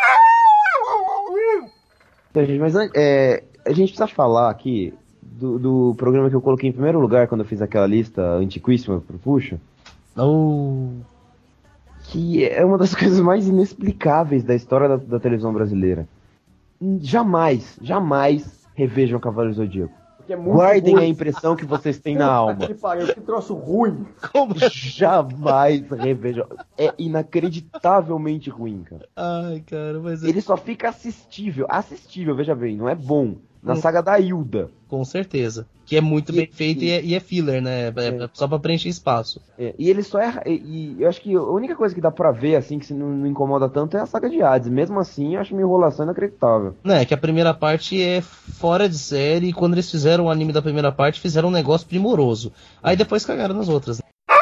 Então, gente, mas é, a gente precisa falar aqui do, do programa que eu coloquei em primeiro lugar quando eu fiz aquela lista antiquíssima pro Puxa. Oh, Que é uma das coisas mais inexplicáveis da história da, da televisão brasileira. Jamais, jamais revejam Cavaleiros do Zodíaco. Porque é muito Guardem ruim. a impressão que vocês têm na alma. Que pariu, que troço ruim. como... Jamais revejam. É inacreditavelmente ruim, cara. Ai, cara, mas é... Ele só fica assistível. Assistível, veja bem, não é bom. Na saga da Hilda. com certeza. Que é muito E- bem feito e, é, e é filler, né? É, é só pra preencher espaço. É, e ele só erra. E, e eu acho que a única coisa que dá pra ver, assim, que se não, não incomoda tanto é a saga de Hades. Mesmo assim, eu acho uma enrolação inacreditável. Né, que a primeira parte é fora de série e quando eles fizeram o anime da primeira parte, fizeram um negócio primoroso. Aí depois cagaram nas outras. Né?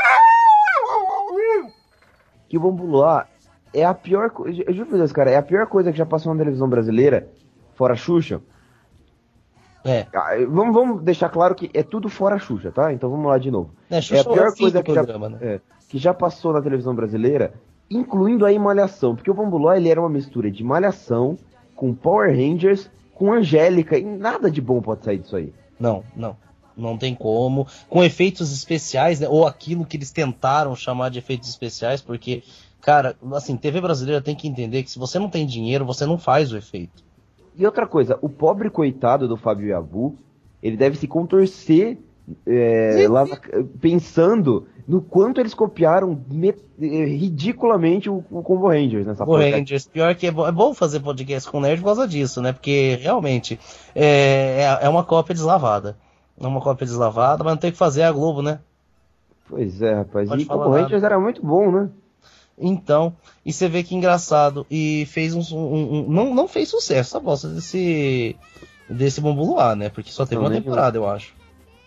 Que o Bambuloá é a pior coisa. Eu juro por Deus, cara, é a pior coisa que já passou na televisão brasileira, fora a Xuxa. É. Ah, Vamos, vamos deixar claro que é tudo fora a Xuxa, tá? Então vamos lá de novo. É, É Xuxa a pior é o fim coisa do que já, programa, né? é, que já passou na televisão brasileira, incluindo a Malhação. Porque o Bamboló ele era uma mistura de Malhação com Power Rangers com Angélica, e nada de bom pode sair disso aí. Não, não. Não tem como. Com efeitos especiais, né? Ou aquilo que eles tentaram chamar de efeitos especiais, porque, cara, assim, T V brasileira tem que entender que se você não tem dinheiro, você não faz o efeito. E outra coisa, o pobre coitado do Fábio Yabu, ele deve se contorcer é, lá na, pensando no quanto eles copiaram me, é, ridiculamente o, o Combo Rangers nessa Combo Rangers, pior que é bom, é bom fazer podcast com nerd por causa disso, né? Porque realmente é, é, é uma cópia deslavada. É uma cópia deslavada, mas não tem o que fazer, é a Globo, né? Pois é, rapaz. Pode e Combo Rangers era muito bom, né? Então, e você vê que engraçado. E fez um. um, um não, não fez sucesso essa bosta desse. Desse Bambu Luar, né? Porque só teve Não, uma nem temporada, eu acho.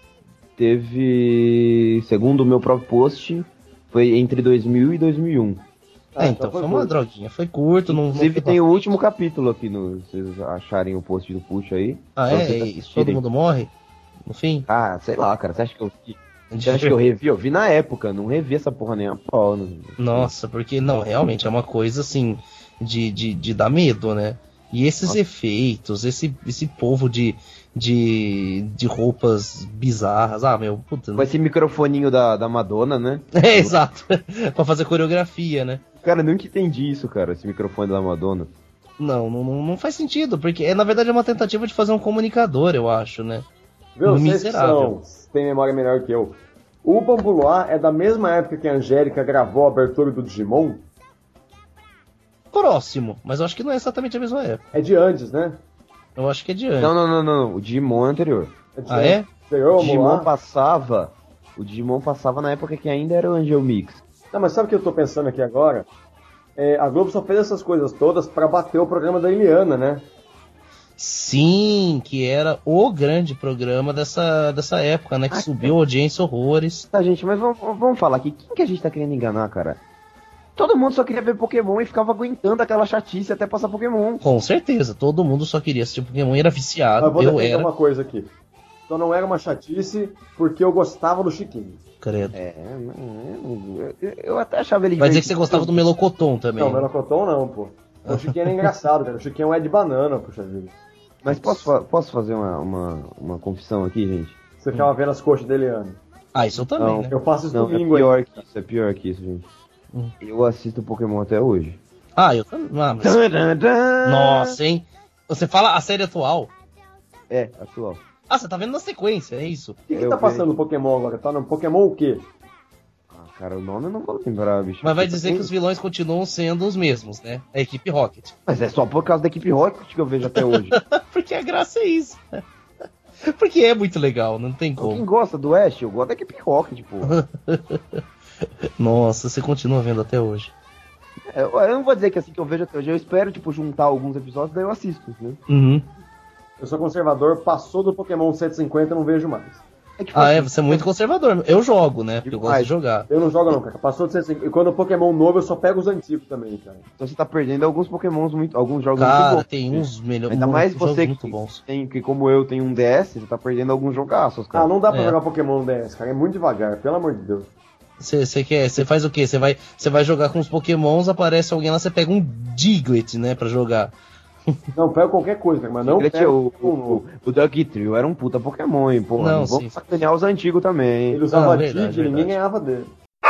Teve. Segundo o meu próprio post, foi entre dois mil e dois mil e um. Ah, é, então foi uma curto. droguinha. Foi curto, não. Inclusive não tem o último capítulo aqui, no, se vocês acharem o post do Puxa aí. Ah, é? E todo mundo morre? No fim? Ah, sei lá, cara. Você acha que eu vi? Você acha que eu revi? Eu vi na época, não revi essa porra nem a pau. Não... Nossa, porque não, realmente é uma coisa assim de, de, de dar medo, né? E esses Nossa. efeitos, esse, esse povo de, de, de roupas bizarras, ah, meu, puta. Com esse microfoninho da, da Madonna, né? É, exato. Pra fazer coreografia, né? Cara, eu nunca entendi isso, cara, esse microfone da Madonna. Não, não, não faz sentido, porque é, na verdade é uma tentativa de fazer um comunicador, eu acho, né? Viu, miserável. São, tem memória melhor que eu. O Bambu Luar é da mesma época que a Angélica gravou a abertura do Digimon? Próximo, mas eu acho que não é exatamente a mesma época. É de antes, né? Eu acho que é de antes. Não, não, não, não, o Digimon é anterior. É de ah, é? Anterior, o Digimon passava, o Digimon passava na época que ainda era o Angel Mix. Não, mas sabe o que eu tô pensando aqui agora? É, a Globo só fez essas coisas todas pra bater o programa da Eliana, né? Sim, que era o grande programa dessa, dessa época, né? Que ah, subiu a audiência horrores. Tá, gente, mas vamos, vamos falar aqui. Quem que a gente tá querendo enganar, cara? Todo mundo só queria ver Pokémon e ficava aguentando aquela chatice até passar Pokémon. Com certeza, todo mundo só queria assistir Pokémon e era viciado. Mas vou eu era. uma coisa aqui. Só não era uma chatice porque eu gostava do Chiquinho. Credo. É, eu, eu até achava ele... Vai dizer que você gostava do Melocoton também. Não, Melocoton não, pô. O Chiquinho era engraçado, cara. O Chiquinho é de banana, puxa vida. Mas posso, posso fazer uma, uma, uma confissão aqui, gente? Você ficava vendo as coxas dele, Ana. Ah, isso eu também, não, né? Eu faço isso não, domingo é pior aí. Que isso, é pior que isso, gente. Hum. Eu assisto Pokémon até hoje. Ah, eu também. Ah, mas... Nossa, hein? Você fala a série atual? É, atual. Ah, você tá vendo na sequência, é isso? O que, que tá passando no Pokémon agora? Tá no Pokémon o quê? Ah, cara, o nome eu não vou lembrar, bicho. Mas vai dizer que os vilões continuam sendo os mesmos, né? A equipe Rocket. Mas é só por causa da equipe Rocket que eu vejo até hoje. Porque a graça é isso. Porque é muito legal, não tem como. Quem gosta do Ash, eu gosto da equipe Rocket, pô. Nossa, você continua vendo até hoje. É, eu não vou dizer que assim que eu vejo até hoje, eu espero, tipo, juntar alguns episódios, daí eu assisto, né? Uhum. Eu sou conservador, passou do Pokémon cento e cinquenta, eu não vejo mais. É que ah, é, você é muito conservador. Eu jogo, né? Porque eu gosto de jogar. Eu não jogo não, cara. Passou de cento e cinquenta. E quando o Pokémon novo, eu só pego os antigos também, cara. Então você tá perdendo alguns Pokémons, muito, alguns jogos cara, muito bons. Tem uns melhores. Ainda mais você muito que, bons. Tem, que, como eu, tem um D S, você tá perdendo alguns jogaços, cara. Ah, não dá pra é. jogar Pokémon no D S, cara. É muito devagar, pelo amor de Deus. Você quer? Você faz o quê? Você vai, você vai jogar com os Pokémons, aparece alguém lá, você pega um Diglett, né, pra jogar. Não, pega qualquer coisa, cara, mas não Diglett, pega o, o, o, o Dugtrio era um puta Pokémon, hein, porra. Não, não vou sacanear os antigos também. Ele usava ah, Dig e ninguém ganhava dele.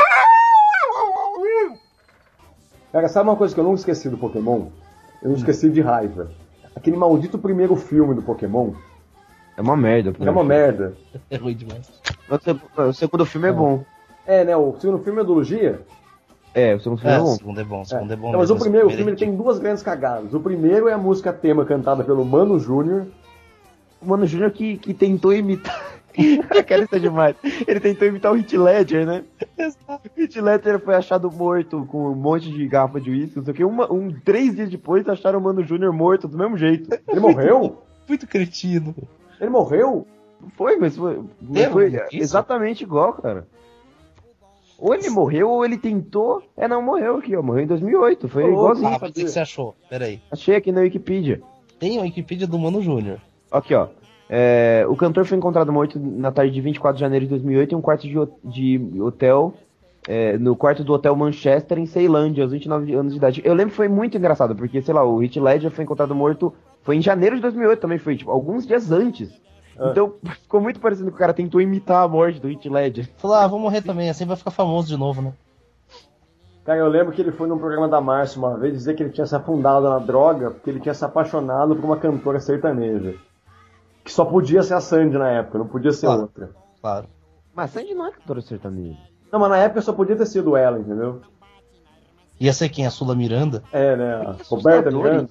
Cara, sabe uma coisa que eu nunca esqueci do Pokémon? Eu não esqueci de raiva. Aquele maldito primeiro filme do Pokémon. É uma merda. É uma merda. É ruim demais. O segundo filme é bom. É, né? O segundo filme é do Lugia? É, o segundo filme é, é bom. O segundo é bom, o segundo é, é bom. Não, mas o primeiro filme ele tem duas grandes cagadas. O primeiro é a música tema cantada pelo Mano Júnior. O Mano Júnior que, que tentou imitar... Cara, isso é demais. Ele tentou imitar o Heath Ledger, né? Exato. O Heath Ledger foi achado morto com um monte de garrafa de uísque, não sei o que. Uma, um, três dias depois acharam o Mano Júnior morto do mesmo jeito. Ele morreu? Muito, muito cretino. Ele morreu? Foi, mas foi, mas foi exatamente igual, cara. Ou ele morreu, ou ele tentou... É, não, morreu aqui, ó. Morreu em dois mil e oito. Foi oh, igualzinho. Ah, mas o que você achou? Pera aí. Achei aqui na Wikipedia. Tem a Wikipedia do Mano Júnior. Aqui, ó. É, o cantor foi encontrado morto na tarde de vinte e quatro de janeiro de dois mil e oito em um quarto de, de hotel... É, no quarto do Hotel Manchester, em Ceilândia, aos vinte e nove anos de idade. Eu lembro que foi muito engraçado, porque, sei lá, o Heath Ledger foi encontrado morto Foi em janeiro de dois mil e oito também, foi tipo, alguns dias antes. Ah. Então ficou muito parecendo que o cara tentou imitar a morte do Heath Ledger. Falou, ah, vou morrer também, assim vai ficar famoso de novo, né? Cara, eu lembro que ele foi num programa da Márcia uma vez dizer que ele tinha se afundado na droga porque ele tinha se apaixonado por uma cantora sertaneja. Que só podia ser a Sandy na época, não podia ser Claro. outra. Claro. Mas Sandy não é cantora sertaneja. Não, mas na época só podia ter sido ela, entendeu? Ia ser quem? A Sula Miranda? É, né? A Que Roberta assustador Miranda.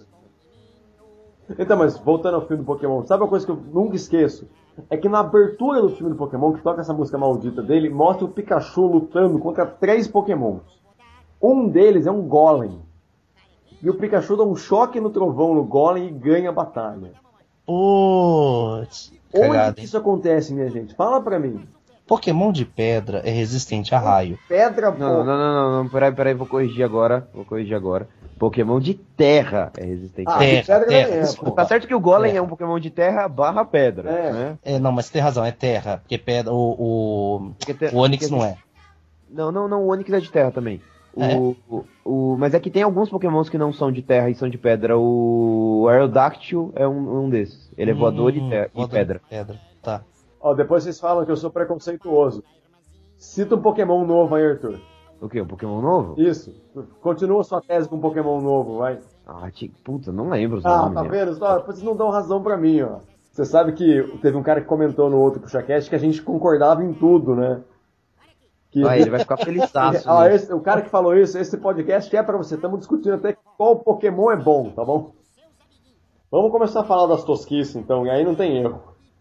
Então, mas voltando ao filme do Pokémon, sabe uma coisa que eu nunca esqueço? É que na abertura do filme do Pokémon, que toca essa música maldita dele, mostra o Pikachu lutando contra três Pokémons. Um deles é um Golem. E o Pikachu dá um choque no trovão no Golem e ganha a batalha. Putz. Onde Cagada, que hein? isso acontece, minha gente? Fala pra mim. Pokémon de pedra é resistente a raio. Pedra, Não, não, não, não, não, peraí, peraí, vou corrigir agora. Vou corrigir agora. Pokémon de terra é resistente. Ah, a de terra, pedra terra, não é, desculpa. pô. Tá certo que o Golem É. é um Pokémon de terra barra pedra, É. né? É, não, mas você tem razão, é terra. Porque pedra, o, o, Porque te- o Onix porque- não é. Não, não, não, o Onix é de terra também. O, É? o, o- mas é que tem alguns Pokémons que não são de terra e são de pedra. O Aerodactyl é um, um desses. Ele é voador e, Hum, terra, e voador pedra. de pedra. Tá. Ó, depois vocês falam que eu sou preconceituoso. Cita um Pokémon novo aí, Arthur. O quê? Um Pokémon novo? Isso. Continua sua tese com um Pokémon novo, vai. Ah, ti- puta, não lembro os Ah, nomes. tá né? vendo? Ó, vocês não dão razão pra mim, ó. Você sabe que teve um cara que comentou no outro PuxaCast que a gente concordava em tudo, né? Que... Ah, ele vai ficar felizaço. Ah, né? esse- o cara que falou isso, esse podcast é pra você. Estamos discutindo até qual Pokémon é bom, tá bom? Vamos começar a falar das tosquices, então, e aí não tem erro.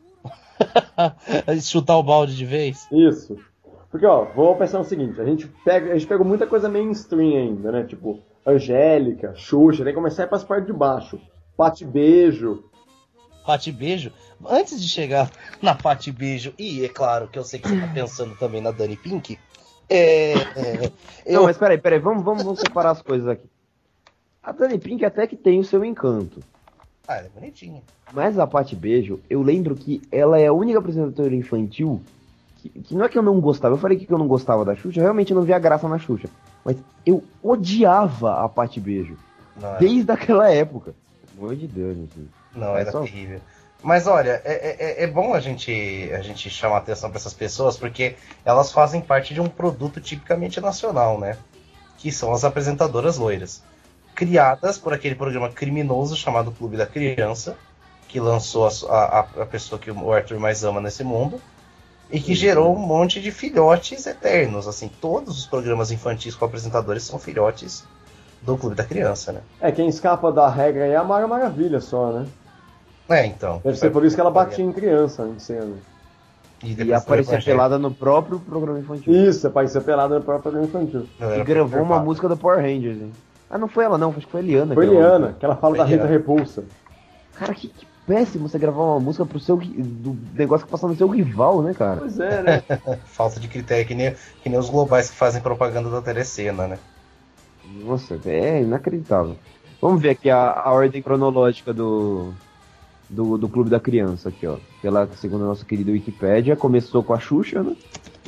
Chutar o balde de vez? Isso. Porque, ó, vou pensar no seguinte, a gente, pega, a gente pegou muita coisa mainstream ainda, né? Tipo, Angélica, Xuxa, tem que começar a ir pras partes de baixo. Pate Beijo. Pate Beijo? Antes de chegar na Pate Beijo, e é claro que eu sei que você tá pensando também na Dani Pink, é... é eu... Não, mas peraí, peraí, vamos, vamos, vamos separar as coisas aqui. A Dani Pink até que tem o seu encanto. Ah, ela é bonitinha. Mas a Pati Beijo, eu lembro que ela é a única apresentadora infantil que, que não é que eu não gostava, eu falei que eu não gostava da Xuxa, eu realmente não via graça na Xuxa. Mas eu odiava a Pati Beijo. Não, é- Desde aquela época. Pelo amor de Deus, assim. não É era só- terrível. Mas olha, é, é, é bom a gente, a gente chamar atenção para essas pessoas, porque elas fazem parte de um produto tipicamente nacional, né? Que são as apresentadoras loiras. Criadas por aquele programa criminoso chamado Clube da Criança, que lançou a, a, a pessoa que o Arthur mais ama nesse mundo, e que gerou um monte de filhotes eternos. Assim, todos os programas infantis com apresentadores são filhotes do Clube da Criança, né? É, quem escapa da regra aí é a Mara Maravilha só, né? É, então. Deve ser por isso que ela batia em criança em cena. E, E depois aparecia foi pelada no próprio programa infantil. Isso, aparecia pelada no próprio programa infantil. Ela E era gravou uma perturbada. música do Power Rangers, hein? Ah, não foi ela não, acho que foi a Eliana. Foi que gravou. Eliana, que ela fala Foi da Rita Eliana. Repulsa. Cara, que, que péssimo você gravar uma música pro seu ri- do negócio que passa no seu rival, né, cara? Pois é, né? Falta de critério, que nem, que nem os globais que fazem propaganda da telecena, né? Nossa, é inacreditável. Vamos ver aqui a, a ordem cronológica do, do, do Clube da Criança aqui, ó. Pela, segundo a nossa querida Wikipédia, começou com a Xuxa, né?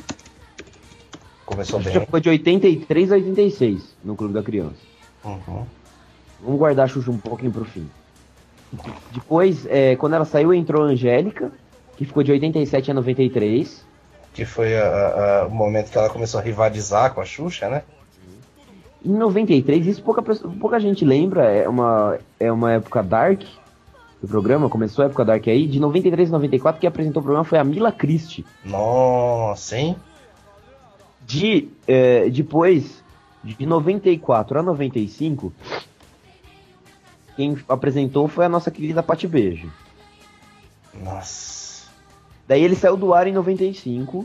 Começou A Xuxa bem. ficou de oitenta e três a oitenta e seis no Clube da Criança. Uhum. Vamos guardar a Xuxa um pouquinho pro fim. Depois, é, quando ela saiu, entrou a Angélica, que ficou de oitenta e sete a noventa e três. Que foi a- a- o momento que ela começou a rivalizar com a Xuxa, né? Em noventa e três, isso pouca, pessoa- pouca gente lembra, é uma, é uma época dark do programa, começou a época dark aí. De noventa e três a noventa e quatro, quem apresentou o programa foi a Mila Christie. Nossa, hein? De, é, depois, de noventa e quatro a noventa e cinco, quem apresentou foi a nossa querida Pati Beijo. Nossa. Daí ele saiu do ar em noventa e cinco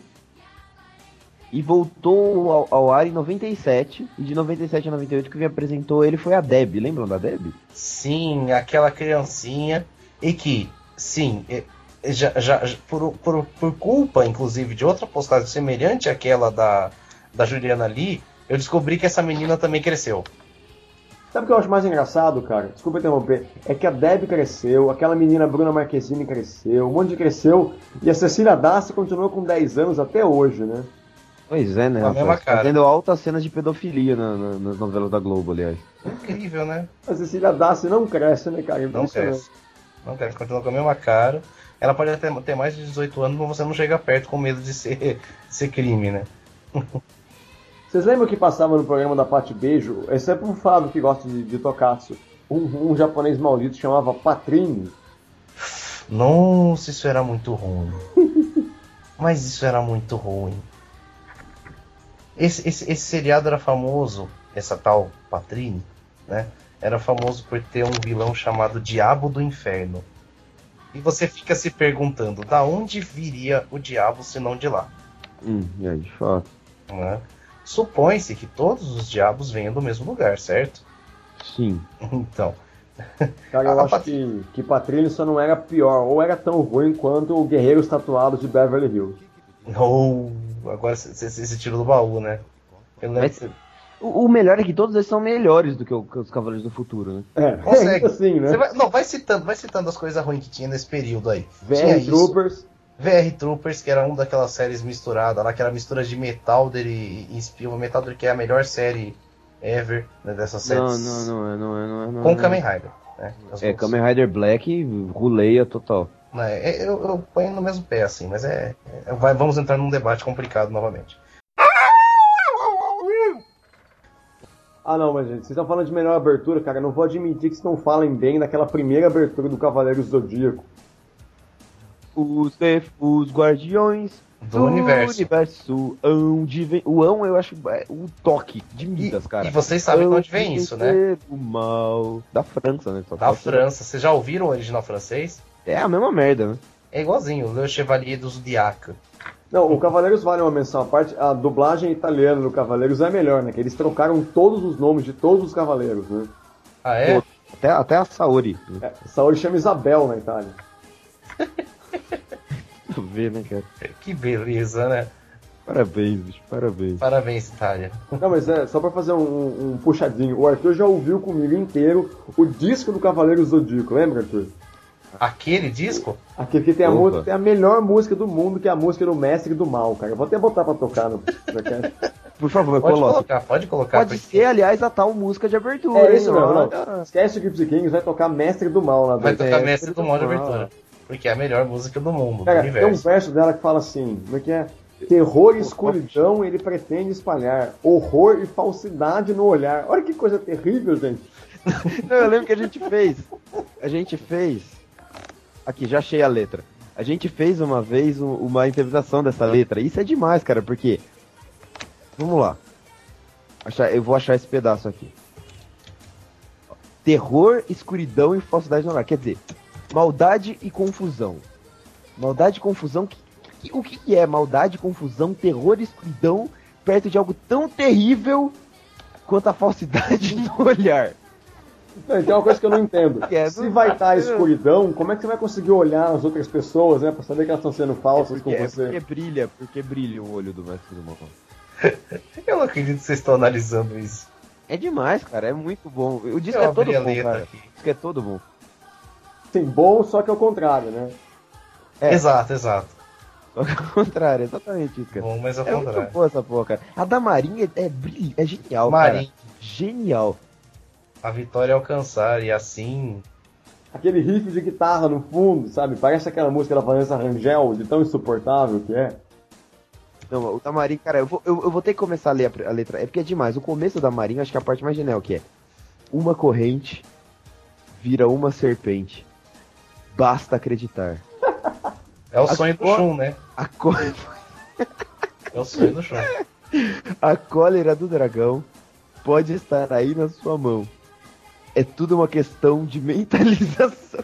e voltou ao, ao ar em noventa e sete. E de noventa e sete a noventa e oito, quem apresentou ele foi a Deb. Lembram da Deb? Sim, aquela criancinha. E que, sim, é- já, já, já- por, por, por culpa, inclusive, de outra postagem semelhante àquela da, da Juliana Lee, eu descobri que essa menina também cresceu. Sabe o que eu acho mais engraçado, cara? Desculpa interromper. É que a Deb cresceu, aquela menina Bruna Marquezine cresceu, um monte de cresceu, e a Cecília Dassi continuou com dez anos até hoje, né? Pois é, né? Com a rapaz? mesma cara. Fazendo altas cenas de pedofilia na- na- nas novelas da Globo, aliás. Incrível, né? A Cecília Dassi não cresce, né, cara? Não Impressionante. cresce. Não, cara, continua com a mesma cara. Ela pode até ter mais de dezoito anos, mas você não chega perto com medo de ser, ser crime, né? Vocês lembram que passava no programa da Pati Beijo? Esse é pro Fábio que gosta de, de tocaço. Um, um japonês maldito chamava Patrini. Nossa, isso era muito ruim. Mas isso era muito ruim. Esse, esse, esse seriado era famoso, essa tal Patrini, né? Era famoso por ter um vilão chamado Diabo do Inferno. E você fica se perguntando, da onde viria o diabo se não de lá? Hum, é, de fato. Né? Supõe-se que todos os diabos venham do mesmo lugar, certo? Sim. Então. Cara, eu a acho Pat... que, que Patrini só não era pior, ou era tão ruim quanto o Guerreiros Tatuados de Beverly Hills. Oh, agora você tirou do baú, né? Eu lembro Mas, que... o, o melhor é que todos eles são melhores do que, o, que os Cavaleiros do Futuro, né? É, Consegue. é assim, né? Você vai, não, vai citando, vai citando as coisas ruins que tinha nesse período aí. V Tinha R isso. Troopers. V R Troopers, que era uma daquelas séries misturadas lá, que era mistura de Metalder e, e Spielman. Metalder, que é a melhor série ever, né, dessas séries. Não, não, não é, não é, não é. Não Com é. Kamen Rider. Né, É, Kamen Rider Black, ruleia total. É, eu, eu ponho no mesmo pé, assim, mas é, é. vai, vamos entrar num debate complicado novamente. Ah não, mas gente, vocês estão falando de melhor abertura, cara, eu não vou admitir que vocês não falem bem daquela primeira abertura do Cavaleiros do Zodíaco. Os, def, os Guardiões Do do, universo. universo. Onde vem, o ão eu acho é, o toque de Midas, E, cara. e vocês sabem de onde vem isso, né? O mal da França, né? Só Da pode- França. Vocês já ouviram o original francês? É a mesma merda, né? É igualzinho, Le Chevalier do Zodiac. Não, o Cavaleiros vale uma menção à parte, a dublagem italiana do Cavaleiros é melhor, né? Que eles trocaram todos os nomes de todos os Cavaleiros, né? Ah, é? Pô, Até, até a Saori. É, Saori chama Isabel na Itália. Tu vê, né, cara? Que beleza, né? Parabéns, bicho, parabéns. Parabéns, Itália. Não, mas é, só pra fazer um, um puxadinho, o Arthur já ouviu comigo inteiro o disco do Cavaleiros Zodíaco, lembra, Arthur? Aquele disco? Aquele que tem a, Opa. música, tem a melhor música do mundo, que é a música do Mestre do Mal, cara. Eu vou até botar pra tocar no podcast. Por favor, Pode coloque. colocar, pode colocar. Pode porque ser, aliás, a tal música de abertura. É isso hein? mesmo, não. Olha. Esquece o Gypsy Kings, vai tocar Mestre do Mal na Vai abertura. tocar É, Mestre do Mal de ah. abertura. Porque é a melhor música do mundo, do Cara, tem um universo. verso dela que fala assim, como é que é? Terror e escuridão ele pretende espalhar, horror e falsidade no olhar. Olha que coisa terrível, gente. Não, eu lembro que a gente fez. A gente fez. Aqui, já achei a letra. A gente fez uma vez um- uma interpretação dessa letra. Isso é demais, cara, porque. Vamos lá. Achar- eu vou achar esse pedaço aqui. Terror, escuridão e falsidade no olhar. Quer dizer, maldade e confusão. Maldade e confusão. que- que- o que, que é maldade, confusão, terror e escuridão perto de algo tão terrível quanto a falsidade no olhar? Não, tem uma coisa que eu não entendo. É, Se não- vai estar a escuridão, como é que você vai conseguir olhar as outras pessoas, né? Pra saber que elas estão sendo falsas Porque, com é você? porque brilha, porque brilha o olho do mestre do mal. Eu não acredito que vocês estão analisando isso. É demais, cara, é muito bom. O disco Eu é todo abri a bom, letra cara. aqui. O disco é todo bom. Sim, bom, só que ao contrário, né? É. Exato, exato. Só que ao contrário, é exatamente isso, cara. Bom, mas ao É muito contrário. boa essa porra, cara. A da Marinha é, brilha, é genial, Marinha. cara. Genial. A vitória alcançar, e assim. Aquele riff de guitarra no fundo, sabe? Parece aquela música da Vanessa Rangel, de tão insuportável que é. Não, o da Marinha, cara, eu vou, eu, eu vou ter que começar a ler a, a letra. É porque é demais. O começo da Marinha, acho que é a parte mais genial, que é uma corrente vira uma serpente. Basta acreditar. É o A sonho do cor- Shun, né? A, có- É o sonho do Shun. a cólera do dragão pode estar aí na sua mão. É tudo uma questão de mentalização.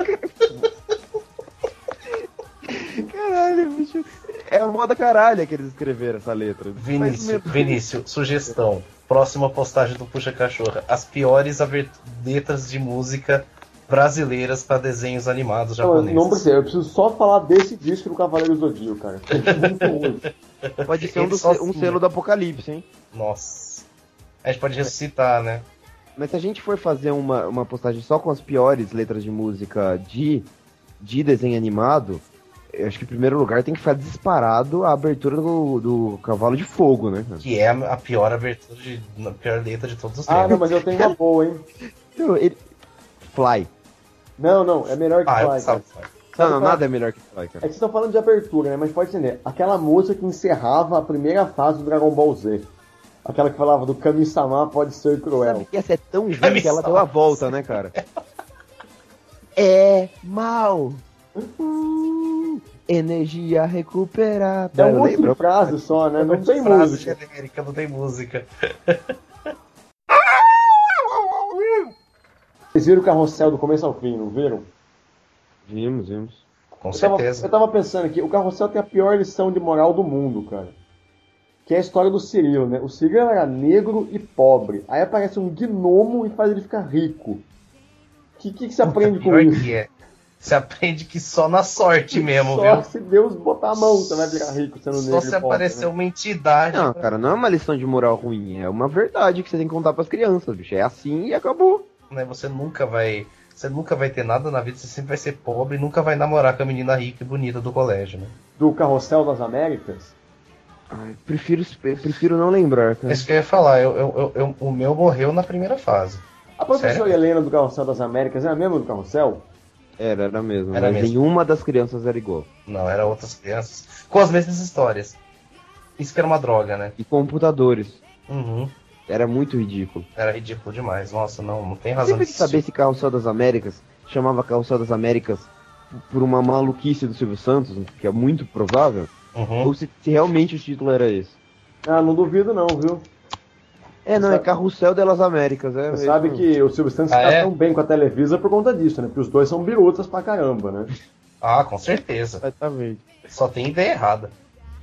Caralho, bicho. É a moda caralho que eles escreveram essa letra. Vinícius, Mas, meu- Vinícius, sugestão. Próxima postagem do Puxa Cachorra. As piores aber- letras de música brasileiras para desenhos animados Não, japoneses. não precisa, eu preciso só falar desse disco do Cavaleiro Zodíaco, cara. É muito ruim. Pode ser um, Ele dos- só um se- selo do Apocalipse, hein? Nossa. A gente pode ressuscitar, né? Mas se a gente for fazer uma, uma postagem só com as piores letras de música de, de desenho animado, eu acho que em primeiro lugar tem que ficar disparado a abertura do, do Cavalo de Fogo, né? Que é a pior abertura, de, a pior letra de todos os Ah, tempos. não, mas eu tenho uma boa, hein? Então, ele... Fly. Não, não, é melhor que Ah, eu Fly, sabe, cara. sabe. Não, Sabe não, qual é? nada é melhor que Fly, É que cara. vocês estão falando de abertura, né? Mas pode entender. Aquela música que encerrava a primeira fase do Dragon Ball Z. Aquela que falava do Kami-sama pode ser cruel. Sabe que essa é tão ruim Vai me que ela deu salvar. a volta, né, cara? É mal. Uh, energia recuperada. É um monte de Lembra? frase só, né? Não tem frase música. genérica, não tem música. Vocês viram o Carrossel do começo ao fim, não viram? Vimos, vimos. Com Eu tava, certeza. eu tava pensando aqui, o Carrossel tem a pior lição de moral do mundo, cara. Que é a história do Cirilo, né? O Cirilo era negro e pobre. Aí aparece um gnomo e faz ele ficar rico. O que, que, que você aprende com Pior isso? que é. Você aprende que só na sorte mesmo, Só viu? se Deus botar a mão, você vai virar rico sendo negro Só se e pobre. aparecer Né? uma entidade. Não, cara, não é uma lição de moral ruim, é uma verdade que você tem que contar pras crianças, bicho. É assim e acabou. Né? Você nunca vai. Você nunca vai ter nada na vida, você sempre vai ser pobre e nunca vai namorar com a menina rica e bonita do colégio, né? Do Carrossel das Américas? Ai, prefiro, prefiro não lembrar, É cara. isso que eu ia falar, eu, eu, eu- eu- o meu morreu na primeira fase. A professora Sério? Helena do Carrossel das Américas é a mesma do Carrossel? Era, era mesmo. Era mas mesmo. nenhuma das crianças era igual. Não, eram outras crianças. Com as mesmas histórias. Isso que era uma droga, né? E computadores. Uhum. Era muito ridículo. Era ridículo demais. Nossa, não, não tem razão Sempre de que saber se Carrossel das Américas chamava Carrossel das Américas por uma maluquice do Silvio Santos, que é muito provável, Uhum. ou se, se realmente o título era esse. Ah, não duvido não, viu? É, não, Você é sabe- Carrossel delas Américas. É, Você é sabe isso que o Silvio Santos Ah, está é? tão bem com a Televisa por conta disso, né? Porque os dois são birutas pra caramba, né? Ah, com certeza. Exatamente. Só tem ideia errada.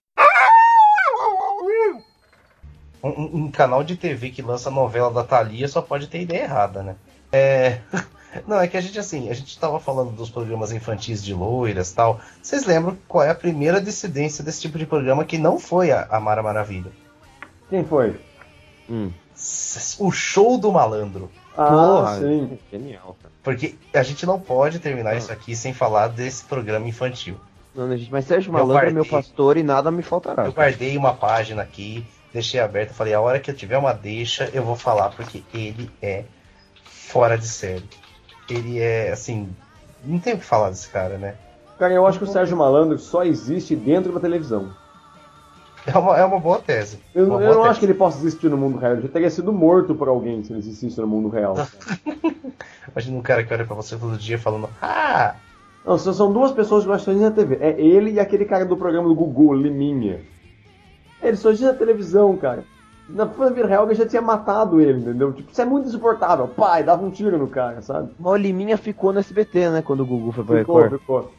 Um, um- um canal de T V que lança novela da Thalia só pode ter ideia errada, né? É. Não, é que a gente, assim, a gente tava falando dos programas infantis de loiras e tal. Vocês lembram qual é a primeira dissidência desse tipo de programa que não foi a, a Mara Maravilha? Quem foi? Hum. S- O Show do Malandro. Ah, Porra, sim. Genial, cara. Porque a gente não pode terminar Ah. isso aqui sem falar desse programa infantil. Não, né, gente, mas Sérgio Eu Malandro é meu guardei. pastor e nada me faltará. Eu cara. guardei uma página aqui, deixei aberta, falei, a hora que eu tiver uma deixa, eu vou falar, porque ele é fora de série. Ele é, assim, não tem o que falar desse cara, né? Cara, eu acho que o Sérgio Malandro só existe dentro da televisão. É uma, é uma boa tese. Eu, Uma eu boa não tese. acho que ele possa existir no mundo real. Ele já teria sido morto por alguém se ele existisse no mundo real. Imagina um cara que olha pra você todo dia falando, ah, Não, só são duas pessoas que gostam de na T V. É ele e aquele cara do programa do Gugu, Liminha. Ele só existe na televisão, cara. Na vida real ele já tinha matado ele, entendeu? Tipo, isso é muito insuportável. Pai, dava um tiro no cara, sabe? Mas o Liminha ficou no S B T, né? Quando o Gugu foi pra Ficou, Record. ficou.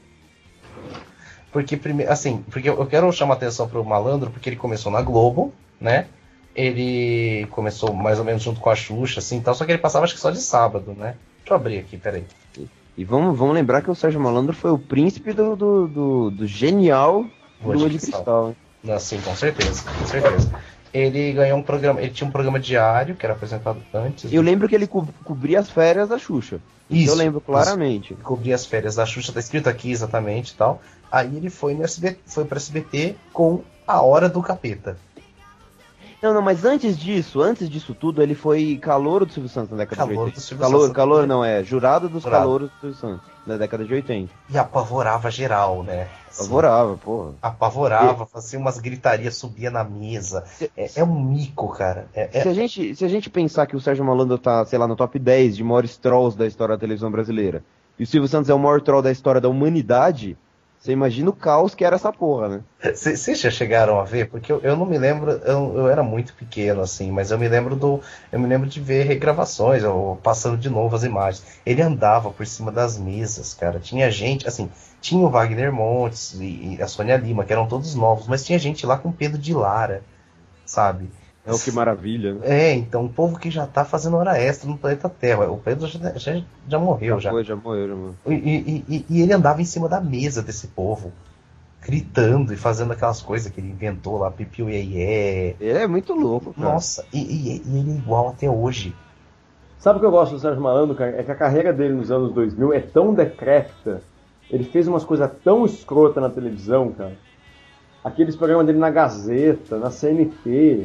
porque primeiro, assim, porque eu eu quero chamar atenção pro Malandro, porque ele começou na Globo, né? Ele começou mais ou menos junto com a Xuxa, assim, tal, só que ele passava acho que só de sábado, né? Deixa eu abrir aqui, peraí. E vamos, vamos lembrar que o Sérgio Malandro foi o príncipe do, do, do, do genial Lua de Lua de Cristal. Cristal. hein? Assim, com certeza, com certeza. Ele ganhou um programa, ele tinha um programa diário, que era apresentado antes. Eu lembro que ele co cobria as férias da Xuxa. Isso, Eu lembro claramente. Ele cobria as férias da Xuxa, tá escrito aqui exatamente e tal. Aí ele foi no S B T, foi pro S B T com A Hora do Capeta. Não, não, mas antes disso, antes disso tudo, ele foi calouro do Silvio Santos na década de Calouro oitenta. do Silvio Calouro, Santos. calouro não, é jurado dos Jurado. calouros do Silvio Santos, na década de oitenta. E apavorava geral, né? Assim, Favorava, porra. apavorava, fazia umas gritarias, subia na mesa. É, é um mico, cara. É, é- Se a, gente, se a gente pensar que o Sérgio Malandro tá, sei lá, no top dez de maiores trolls da história da televisão brasileira, e o Silvio Santos é o maior troll da história da humanidade, você imagina o caos que era essa porra, né? Vocês já chegaram a ver? Porque eu, eu não me lembro, eu, eu era muito pequeno, assim, mas eu me lembro do. Eu me lembro de ver regravações, ou passando de novo as imagens. Ele andava por cima das mesas, cara. Tinha gente, assim, tinha o Wagner Montes e, e a Sônia Lima, que eram todos novos, mas tinha gente lá com Pedro de Lara, sabe? É o que maravilha, né? É, então, um povo que já tá fazendo hora extra no planeta Terra. O Pedro já, já, já morreu, já. Foi, já morreu, já morreu. E, e- e- e ele andava em cima da mesa desse povo, gritando e fazendo aquelas coisas que ele inventou lá, pipiu iê. Ele é muito louco, cara. Nossa, e, e- e ele é igual até hoje. Sabe o que eu gosto do Sérgio Malandro, cara? É que a carreira dele nos anos dois mil é tão decrépita. Ele fez umas coisas tão escrotas na televisão, cara. Aqueles programas dele na Gazeta, na C N T.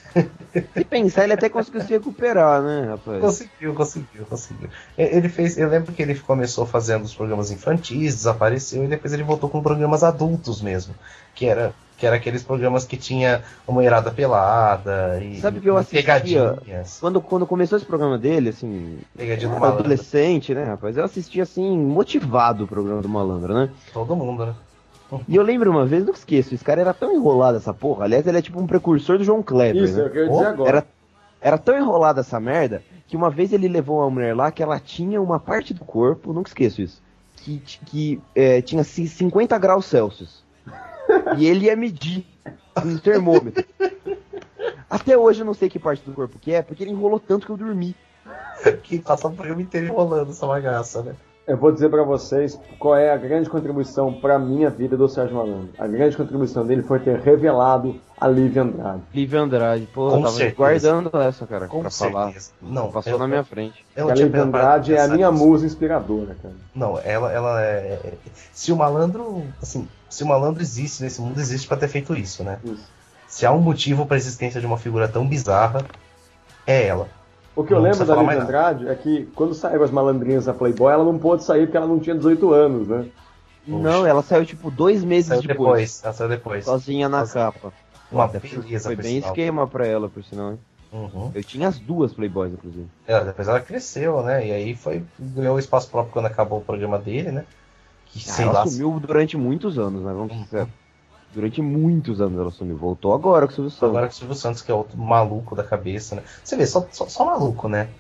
Se pensar, ele até conseguiu se recuperar, né, rapaz? Conseguiu, conseguiu, conseguiu. Ele fez, eu lembro que ele começou fazendo os programas infantis, desapareceu, e depois ele voltou com programas adultos mesmo. Que era, que era aqueles programas que tinha uma irada pelada e, Sabe que eu e assistia, pegadinhas. Quando, quando começou esse programa dele, assim, Pegadinha do era malandro. adolescente, né, rapaz? Eu assistia, assim, motivado o programa do Malandro, né? Todo mundo, né? E eu lembro uma vez, não esqueço, esse cara era tão enrolado essa porra. Aliás, ele é tipo um precursor do João Kleber, Isso, né? eu queria dizer Oh, agora. Era, era tão enrolada essa merda que uma vez ele levou uma mulher lá que ela tinha uma parte do corpo, nunca esqueço isso, que, que é, tinha ci- cinquenta graus Celsius. E ele ia medir um termômetro. Até hoje eu não sei que parte do corpo que é, porque ele enrolou tanto que eu dormi. Que passa o programa inteiro enrolando essa bagaça, né? Eu vou dizer pra vocês qual é a grande contribuição pra minha vida do Sérgio Malandro. A grande contribuição dele foi ter revelado a Lívia Andrade. Lívia Andrade, pô, Com eu tava certeza. guardando essa, cara, Com pra certeza. falar. Não, Passou eu- na minha frente. Eu a não tinha Lívia parado pra Andrade é a pensar minha nisso. musa inspiradora, cara. Não, ela, ela é. é- Se o malandro. Assim, se o malandro existe nesse mundo, existe pra ter feito isso, né? Isso. Se há um motivo pra existência de uma figura tão bizarra, é ela. O que eu Não lembro precisa da falar Lívia mais nada. Andrade é que quando saíram as malandrinhas da Playboy, ela não pôde sair porque ela não tinha dezoito anos, né? Não, ela saiu tipo dois meses Saiu depois, depois. Ela saiu depois. sozinha na Sozinha. capa. Uma Pô, depois beleza, Foi por bem sinal. esquema pra ela, por sinal. Hein? Uhum. Eu tinha as duas Playboys, inclusive. É, depois ela cresceu, né? E aí foi. Ganhou espaço próprio quando acabou o programa dele, né? Que Ah, sei ela lá. sumiu durante muitos anos, né? Vamos ser sinceros. Durante muitos anos ela sumiu. Voltou agora com o Silvio Santos. Agora que o Silvio Santos, que é outro maluco da cabeça, né? Você vê, só, só, só maluco, né?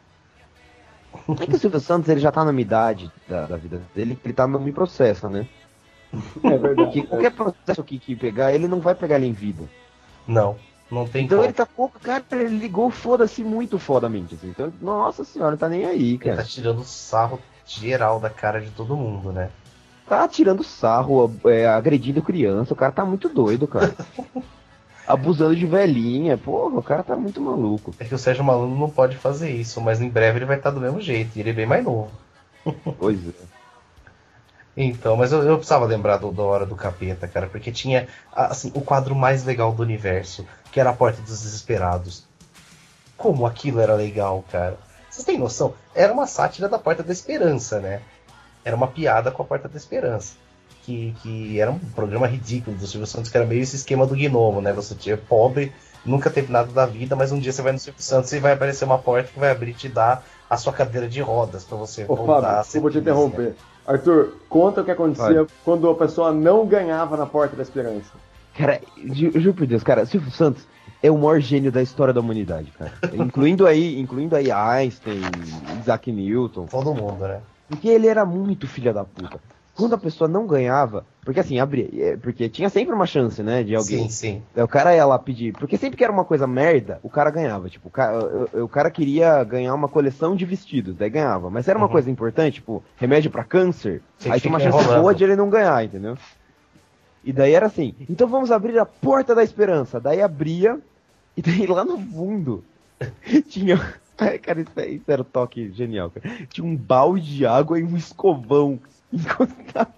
É que o Silvio Santos ele já tá numa idade da, da vida dele que ele tá no me processa, né? É verdade. Porque qualquer processo que, que pegar, ele não vai pegar ele em vida. Não, não tem Então como. ele tá pouco, cara, ele ligou foda-se muito fodamente. Assim. Então, nossa senhora, não tá nem aí, Ele cara. tá tirando sarro geral da cara de todo mundo, né? Tá tirando sarro, é, agredindo criança, o cara tá muito doido, cara. Abusando de velhinha, porra, o cara tá muito maluco. É que o Sérgio Malandro não pode fazer isso, mas em breve ele vai estar do mesmo jeito, e ele é bem mais novo. Pois é. Então, mas eu, eu precisava lembrar do, da Hora do Capeta, cara, porque tinha assim, o quadro mais legal do universo, que era a Porta dos Desesperados. Como aquilo era legal, cara. Vocês têm noção? Era uma sátira da Porta da Esperança, né? Era uma piada com a Porta da Esperança. Que, que era um programa ridículo do Silvio Santos, que era meio esse esquema do gnomo, né? Você tinha pobre, nunca teve nada da vida, mas um dia você vai no Silvio Santos e vai aparecer uma porta que vai abrir e te dar a sua cadeira de rodas pra você Ô voltar Fábio, a ser eu vou te feliz, né? interromper. Arthur, conta o que acontecia Vai. quando a pessoa não ganhava na Porta da Esperança. Cara, ju- juro por Deus, cara, Silvio Santos é o maior gênio da história da humanidade, cara. incluindo aí, incluindo aí Einstein, Isaac Newton. Todo mundo, né? Porque ele era muito filha da puta. Quando a pessoa não ganhava, porque assim, abria, é, porque tinha sempre uma chance, né, de alguém. Sim, sim. Daí o cara ia lá pedir, porque sempre que era uma coisa merda, o cara ganhava. Tipo, o cara, o, o cara queria ganhar uma coleção de vestidos, daí ganhava. Mas se era uma Uhum. coisa importante, tipo, remédio pra câncer, Você aí tinha uma fica chance enrolando. boa de ele não ganhar, entendeu? E daí era assim, então vamos abrir a Porta da Esperança. Daí abria, e daí lá no fundo tinha... Ai, cara, isso, é- isso era um toque genial, cara. Tinha um balde de água e um escovão encostado.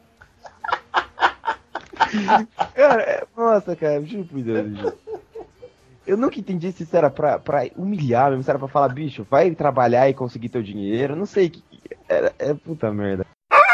Cara, é- nossa, cara, juro por Deus, juro. Eu nunca entendi se isso era pra, pra humilhar mesmo, se era pra falar, bicho, vai trabalhar e conseguir teu dinheiro, eu não sei. Que, era, é puta merda.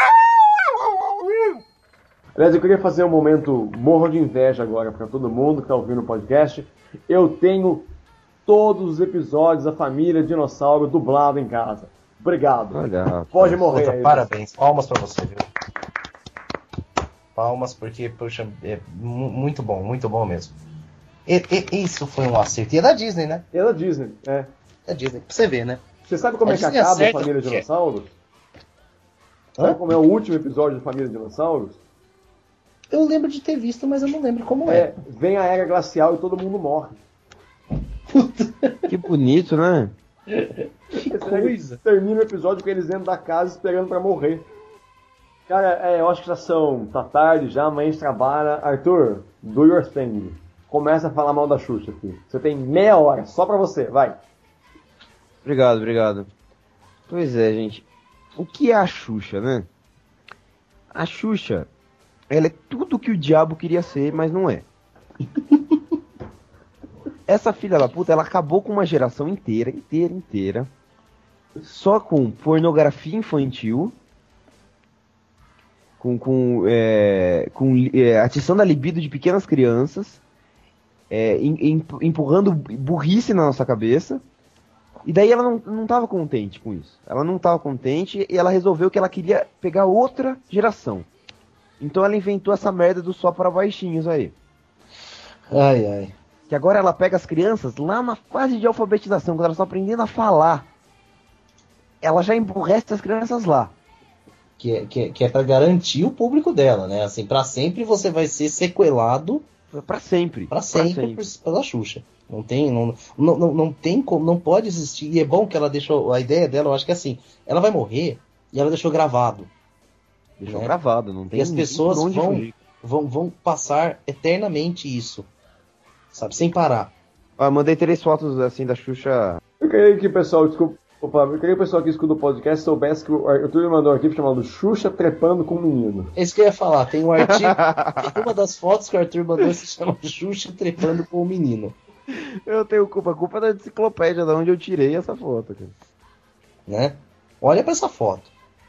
Aliás, eu queria fazer um momento morro de inveja agora pra todo mundo que tá ouvindo o podcast. Eu tenho todos os episódios da Família Dinossauro dublado em casa. Obrigado. Olha, Pode morrer. Puta, aí. parabéns. Palmas pra você, viu? Palmas, porque, poxa, é mu- muito bom, muito bom mesmo. E, e- isso foi um acerto. E é da Disney, né? É da Disney, é. É da Disney. Pra você ver, né? Você sabe como A é que Disney acaba a acerta Família porque- Dinossauros? Hã? Sabe como é o último episódio da Família Dinossauros? Eu lembro de ter visto, mas eu não lembro como É, é. vem a era glacial e todo mundo morre. que bonito, né? Que coisa. Termina o episódio com eles dentro da casa esperando pra morrer. Cara, é, eu acho que já são. Tá tarde já, amanhã a gente trabalha. Arthur, do your thing. Começa a falar mal da Xuxa aqui. Você tem meia hora, só pra você, vai. Obrigado, obrigado. Pois é, gente. O que é a Xuxa, né? A Xuxa, ela é tudo que o diabo queria ser, mas não é. essa filha da puta, ela acabou com uma geração inteira, inteira, inteira, só com pornografia infantil, com, com, é, com é, atiçando a libido de pequenas crianças, é, em, empurrando burrice na nossa cabeça, e daí ela não, não tava contente com isso. Ela não tava contente e ela resolveu que ela queria pegar outra geração. Então ela inventou essa merda do só para baixinhos aí. Ai, ai. Que agora ela pega as crianças lá na fase de alfabetização, quando elas estão aprendendo a falar. Ela já emburrece as crianças lá. Que é, que é, que é pra garantir o público dela, né? Assim, pra sempre você vai ser sequelado. Pra sempre. Pra sempre, pra sempre. Por, pela Xuxa. Não tem, não, não, não, não tem como, não pode existir. E é bom que ela deixou, a ideia dela, eu acho que é assim, ela vai morrer e ela deixou gravado. Deixou né? gravado, não tem E as pessoas onde vão, fugir. vão, vão passar eternamente isso. Sabe? Sem parar. Ah, mandei três fotos assim da Xuxa. Eu queria que o pessoal, desculpa, opa, eu queria que o pessoal que escuta o podcast soubesse que o Arthur me mandou um arquivo chamado Xuxa trepando com o menino. É isso que eu ia falar. Tem um artigo. Tem uma das fotos que o Arthur mandou se chama Xuxa trepando com o menino. Eu tenho culpa, a culpa é da enciclopédia, de onde eu tirei essa foto, cara. Né? Olha pra essa foto.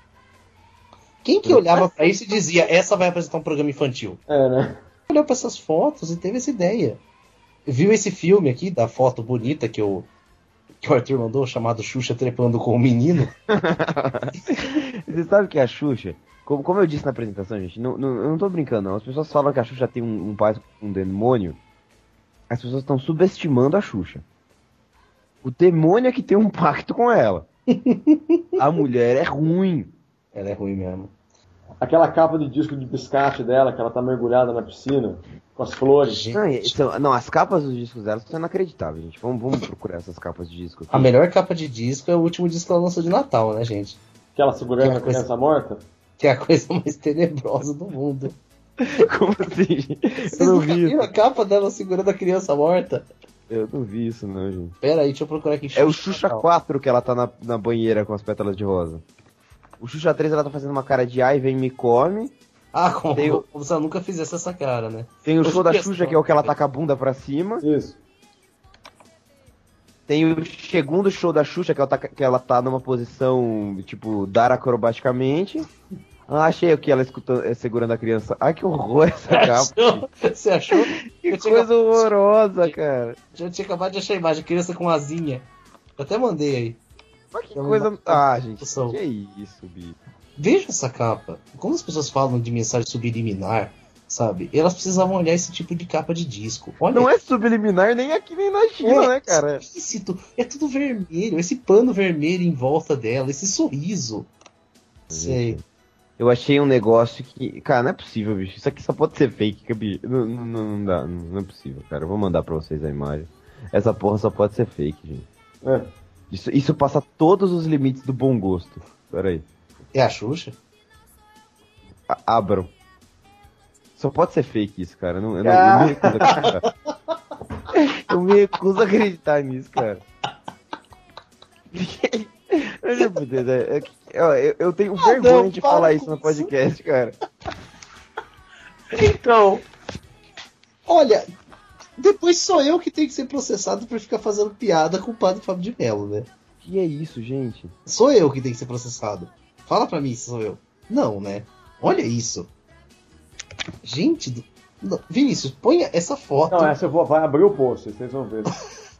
Quem que olhava pra isso e dizia, essa vai apresentar um programa infantil? É, né? Olhou pra essas fotos e teve essa ideia. Viu esse filme aqui, da foto bonita que, eu, que o Arthur mandou, chamado Xuxa trepando com o menino? Você sabe que a Xuxa, como, como eu disse na apresentação, gente, não, não, eu não tô brincando, não. As pessoas falam que a Xuxa tem um, um pai com um demônio. As pessoas estão subestimando a Xuxa. O demônio é que tem um pacto com ela. A mulher é ruim. Ela é ruim mesmo. Aquela capa de disco de biscate dela, que ela tá mergulhada na piscina, com as flores. Não, então, não, as capas dos discos dela são inacreditáveis, gente. Vamos, vamos procurar essas capas de disco aqui. A melhor capa de disco é o último disco que ela lançou de Natal, né, gente? Aquela segurando Que a coisa- criança morta. Que é a coisa mais tenebrosa do mundo. Como assim, gente? Vocês Eu não nunca vi viram a isso. capa dela segurando a criança morta? Eu não vi isso, não, gente. Pera aí, deixa eu procurar aqui. É o Xuxa Natal. quatro que ela tá na, na banheira com as pétalas de rosa. O Xuxa três ela tá fazendo uma cara de ai, vem me come. Ah, como, Tem o- como se ela nunca fizesse essa cara, né? Tem o show da Xuxa Xuxa, que é o que ela tá com a bunda pra cima. Isso. Tem o segundo show da Xuxa, que ela tá, que ela tá numa posição, tipo, dar acrobaticamente. Ah, achei aqui ela escutando, eh, segurando a criança. Ai, que horror essa capa. Você achou? Que Eu tinha, coisa horrorosa, cara. eu tinha acabado de achar a imagem, criança com asinha. Eu até mandei aí. Mas que É uma coisa... Ah, gente, discussão. que é isso, bicho. Veja essa capa. Quando as pessoas falam de mensagem subliminar, sabe? Elas precisavam olhar esse tipo de capa de disco. Olha, Não é subliminar nem aqui nem na China, né, cara? explícito. É tudo vermelho. Esse pano vermelho em volta dela, esse sorriso. Sei. Eu achei um negócio que... Cara, não é possível, bicho. Isso aqui só pode ser fake, que, bicho. Não, não, não dá, não é possível, cara. Eu vou mandar pra vocês a imagem. Essa porra só pode ser fake, gente. É. Isso, isso passa todos os limites do bom gosto. Pera aí. É a Xuxa? A- Abram. Só pode ser fake isso, cara. Eu, não, eu, não, eu me recuso a acreditar. Eu me recuso a acreditar nisso, cara. Meu Deus, é, é, eu, eu- eu tenho vergonha não, de para falar com isso no isso. podcast, cara. Então. Olha, depois sou eu que tenho que ser processado por ficar fazendo piada com o padre Fábio de Mello, né? Que é isso, gente? Sou eu que tenho que ser processado. Fala pra mim se sou eu. Não, né? Olha isso. Gente, do... não. Vinícius, põe essa foto. Não, essa eu vou vai abrir o post, vocês vão ver.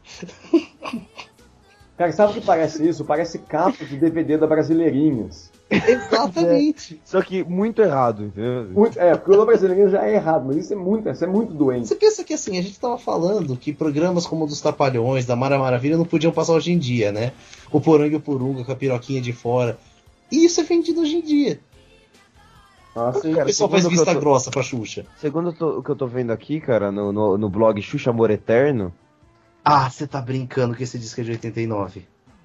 Cara, sabe o que parece isso? Parece capa de D V D da Brasileirinhas. Exatamente. Só que muito errado, entendeu? Muito, é, porque o da Brasileirinhas já é errado, mas isso é muito, isso é muito doente. Você pensa que assim, a gente tava falando que programas como o dos Trapalhões, da Mara Maravilha, não podiam passar hoje em dia, né? O Poranga e o Porunga com a piroquinha de fora. E isso é vendido hoje em dia. Nossa, O cara, pessoal faz segundo o que vista eu tô- grossa pra Xuxa. Segundo eu tô- o que eu tô vendo aqui, cara, no, no, no blog Xuxa Amor Eterno, Ah, você tá brincando que esse disco é de oitenta e nove.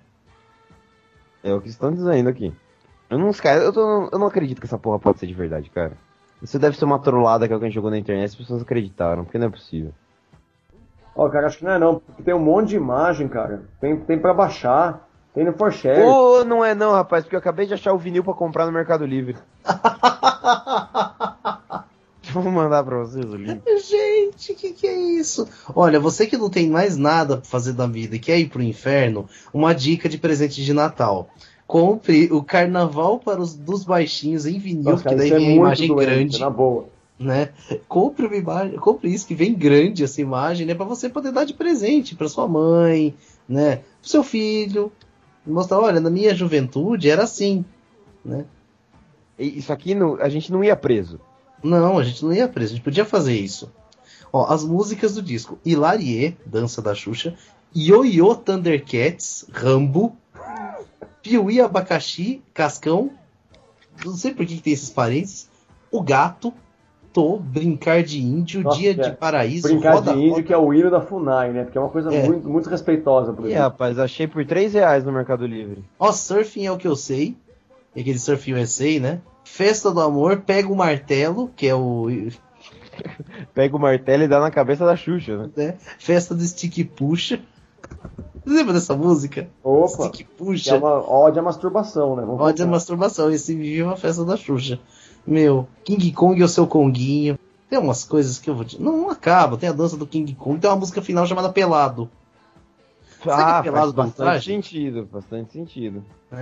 é o que estão dizendo aqui. Eu não, cara, eu, tô- eu não acredito que essa porra pode ser de verdade, cara. Isso deve ser uma trollada que alguém jogou na internet, as pessoas acreditaram, porque não é possível. ó, cara, acho que não é não, porque tem um monte de imagem, cara. Tem, tem pra baixar, tem no ForShare. Ô, não é não, rapaz, porque eu acabei de achar o vinil pra comprar no Mercado Livre. Vou mandar pra vocês o link. Gente, o que, que é isso? Olha, você que não tem mais nada pra fazer da vida e quer ir pro inferno, uma dica de presente de Natal. Compre o Carnaval para os dos Baixinhos em vinil, Nossa, que cara, daí isso é vem a muito imagem doente, grande, na boa. né? Compre uma imagem, compre isso que vem grande essa imagem, né, para você poder dar de presente para sua mãe, né, pro seu filho, mostrar, olha, na minha juventude era assim, né? E Isso aqui, não, a gente não ia preso. Não, a gente não ia preso, a gente podia fazer isso. Ó, as músicas do disco: Hilarie, Dança da Xuxa, Yo-Yo Thundercats, Rambo, Piuí Abacaxi, Cascão, não sei por que, que tem esses parênteses, O Gato, Tô, Brincar de Índio, Nossa, Dia é. de Paraíso, Brincar Roda de índio, Roda. que é o hino da FUNAI, né? Porque é uma coisa É. muito, muito respeitosa por Ih, exemplo. rapaz, achei por três reais no Mercado Livre. Ó, Surfing é o que eu sei, é aquele Surfing U S A, né? Festa do Amor, Pega o Martelo, que é o... Pega o martelo e dá na cabeça da Xuxa, né? né? Festa do Stick Puxa. Você lembra dessa música? Opa, Stick que é Puxa. uma ode à masturbação, né? Vamos Pode a voltar. masturbação, esse vive uma festa da Xuxa. Meu, King Kong é o seu Conguinho. Tem umas coisas que eu vou te... Não, não acaba, tem a dança do King Kong, tem uma música final chamada Pelado. Sabe Ah, que é pelado faz do bastante traje? sentido, bastante sentido.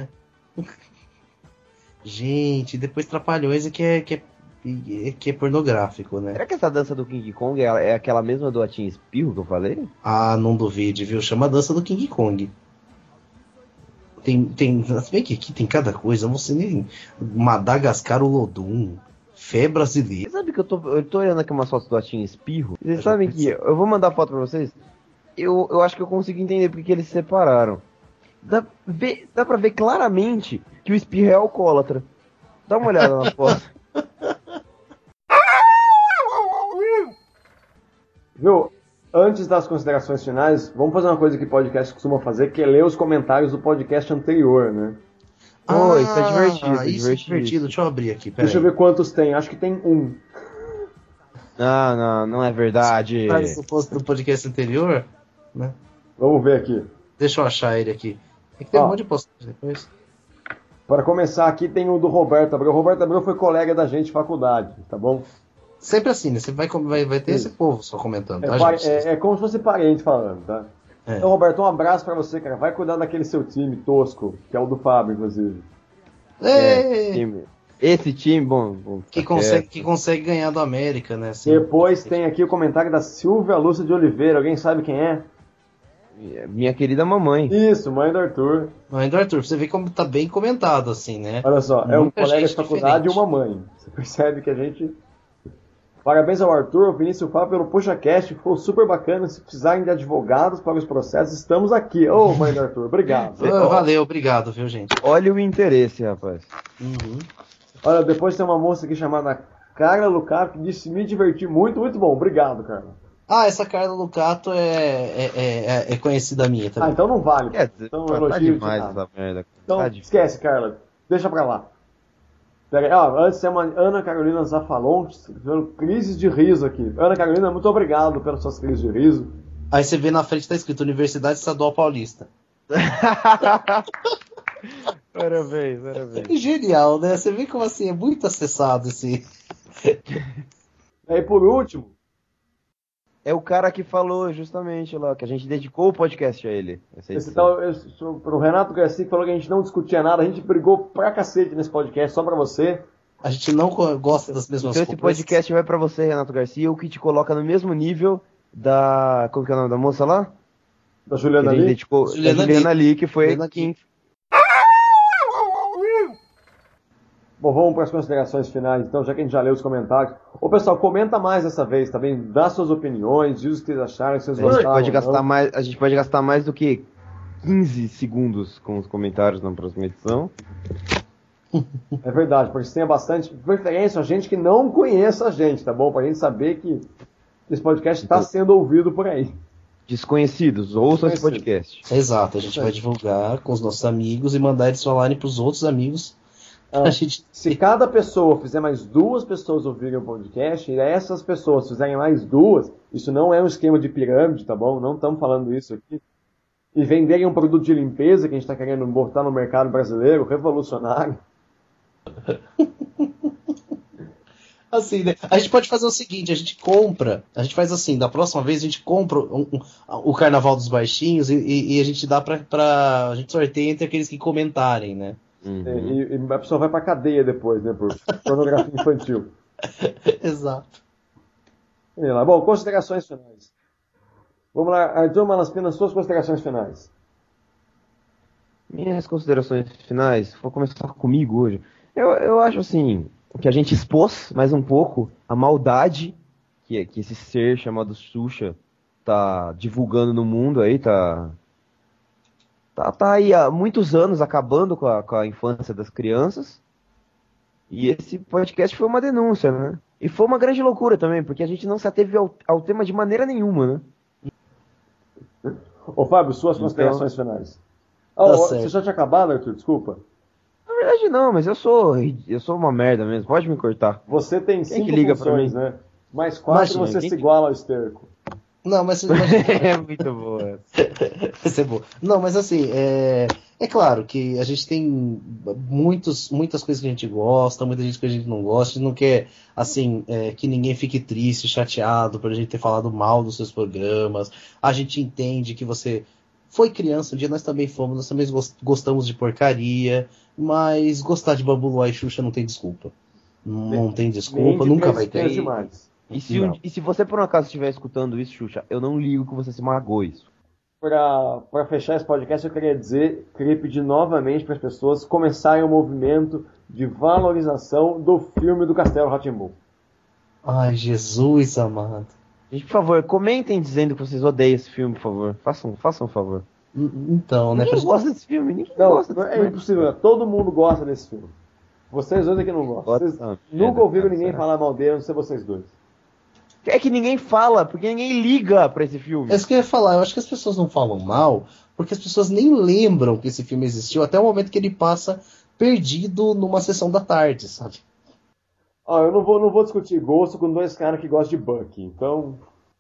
Gente, depois Trapalhões é que é, que é, é, que é pornográfico, né? Será que essa dança do King Kong é, é aquela mesma do Atim Espirro que eu falei? Ah, não duvide, viu? Chama a dança do King Kong. Tem, tem, se bem que aqui tem cada coisa, não sei nem. Madagascar, o Lodum, Fé Brasileira. Você sabe que eu tô, eu tô olhando aqui umas fotos do Atim Espirro? Vocês sabem que eu vou mandar foto pra vocês? Eu, eu acho que eu consigo entender porque que eles se separaram. Dá, vê, dá pra ver claramente que o Espirro é alcoólatra. Dá uma olhada na foto. Viu? Antes das considerações finais, vamos fazer uma coisa que o podcast costuma fazer, que é ler os comentários do podcast anterior, né? Oh, isso é divertido, Ah, isso é divertido. Deixa eu abrir aqui, peraí. Deixa eu ver quantos tem. Acho que tem um. Não, não, não é verdade. Faz o post do podcast anterior, né? Vamos ver aqui. Deixa eu achar ele aqui. É que tem Ó. um monte de postagem depois. Para começar aqui tem o do Roberto Abreu. O Roberto Abreu foi colega da gente de faculdade, tá bom? Sempre assim, né? Você vai, vai, vai ter Isso. esse povo só comentando, É, tá, pa- gente? é- é como se fosse parente falando, tá? É. Então, Roberto, um abraço pra você, cara. Vai cuidar daquele seu time tosco, que é o do Fábio, inclusive. É, time- Esse time, bom. bom que, tá consegue, quieto. que consegue ganhar do América, né? Assim, Depois tem aqui o comentário da Silvia Lúcia de Oliveira. Alguém sabe quem é? Minha querida mamãe. Isso, mãe do Arthur. Mãe do Arthur, pra você ver como tá bem comentado, assim, né? Olha só, é um Muita colega de gente faculdade e diferente. uma mãe. Você percebe que a gente... Parabéns ao Arthur, ao Vinícius e ao Fábio pelo PuxaCast. Ficou super bacana. Se precisarem de advogados para os processos, estamos aqui. Ô, mãe do Arthur, obrigado. Ah, valeu, obrigado, viu, gente? Olha o interesse, rapaz. Uhum. Olha, depois tem uma moça aqui chamada Carla Lucato que disse me diverti muito, muito bom. Obrigado, Carla. Ah, essa Carla Lucato é, é, é, é conhecida minha Ah, também. então não vale. Quer dizer, Então, tá elogio demais de nada. essa merda. Então, Tá demais. esquece, Carla. Deixa pra lá. Pera aí. Ah, antes tem uma Ana Carolina Zafalon, escrevendo crises de riso aqui. Ana Carolina, muito obrigado pelas suas crises de riso. Aí você vê na frente tá escrito Universidade Estadual Paulista. Parabéns, parabéns. Genial, né? Você vê como assim, é muito acessado esse... E por último, É o cara que falou justamente lá, que a gente dedicou o podcast a ele. Essa esse edição. tal, esse, pro Renato Garcia que falou que a gente não discutia nada, a gente brigou pra cacete nesse podcast, só pra você. A gente não co- gosta das mesmas Então esse coisas. podcast vai pra você, Renato Garcia, o que te coloca no mesmo nível da... Como que é o nome da moça lá? Da Que Juliana a gente ali. dedicou, Juliana da Juliana Lee, que foi Juliana quem... Bom, vamos para as considerações finais, então, já que a gente já leu os comentários. Ô, pessoal, comenta mais dessa vez, tá bem? Dá suas opiniões, diz o que vocês acharam, que vocês A gente, gostaram. pode ou gastar não. mais, a gente pode gastar mais do que quinze segundos com os comentários na próxima edição. É verdade, porque você tem bastante preferência a gente que não conheça a gente, tá bom? Pra gente saber que esse podcast está Então- sendo ouvido por aí. Desconhecidos, ouçam esse Desconhecidos. podcast. Exato, a gente vai divulgar com os nossos amigos e mandar eles falarem pros outros amigos. Ah, A gente... Se cada pessoa fizer mais duas pessoas ouvirem o podcast, e essas pessoas fizerem mais duas, isso não é um esquema de pirâmide, tá bom? Não estamos falando isso aqui. E venderem um produto de limpeza que a gente está querendo botar no mercado brasileiro, revolucionário. Assim, né? A gente pode fazer o seguinte, a gente compra, a gente faz assim, da próxima vez a gente compra um, um, o Carnaval dos Baixinhos e, e, e a gente dá pra, pra. A gente sorteia entre aqueles que comentarem, né? Uhum. E, e a pessoa vai pra cadeia depois, né? Por pornografia infantil. Exato. Bom, considerações finais. Vamos lá, Arthur Malaspina, suas considerações finais. Minhas considerações finais, vou começar comigo hoje. Eu, eu acho assim, que a gente expôs mais um pouco a maldade que, que esse ser chamado Xuxa tá divulgando no mundo aí, tá, tá, tá aí há muitos anos acabando com a, com a infância das crianças. E esse podcast foi uma denúncia, né? E foi uma grande loucura também, porque a gente não se ateve ao, ao tema de maneira nenhuma, né? Ô Fábio, suas Então... considerações finais. Tá Oh, certo. você já tinha acabado, Arthur? Desculpa. Na verdade não, mas eu sou eu sou uma merda mesmo, pode me cortar. Você tem Quem cinco que liga funções, pra mim? né? Mais quatro Imagina, você quem se que- iguala ao esterco. Não, mas você imagina. É muito boa. Vai ser bom. Não, mas assim, é, é claro que a gente tem muitos, muitas coisas que a gente gosta, muita gente que a gente não gosta, a gente não quer, assim, é, que ninguém fique triste, chateado por a gente ter falado mal dos seus programas. A gente entende que você foi criança, um dia nós também fomos, nós também gos- gostamos de porcaria, mas gostar de Bambu Luar e Xuxa não tem desculpa. Não, não tem desculpa, Nem de nunca três vai espinhas ter. demais. E se, um- e se você por um acaso estiver escutando isso, Xuxa, eu não ligo que você se magoe isso. Para fechar esse podcast, eu queria dizer, queria pedir novamente para as pessoas começarem o movimento de valorização do filme do Castelo Rá-Tim-Bum. Ai, Jesus amado. Gente, por favor, comentem dizendo que vocês odeiam esse filme, por favor. Façam, façam um favor. N- Então, né? Ninguém pra- gosta desse filme, ninguém Não, gosta desse é filme. impossível. Todo mundo gosta desse filme. Vocês dois aqui não gostam. Gosta, Vocês não, nunca é, ouviram é, ninguém é. falar mal dele, a não ser vocês dois. É que ninguém fala, porque ninguém liga pra esse filme. É isso que eu ia falar, eu acho que as pessoas não falam mal, porque as pessoas nem lembram que esse filme existiu até o momento que ele passa perdido numa sessão da tarde, sabe? Ó, eu não vou, não vou discutir gosto com dois caras que gostam de Bucky, então...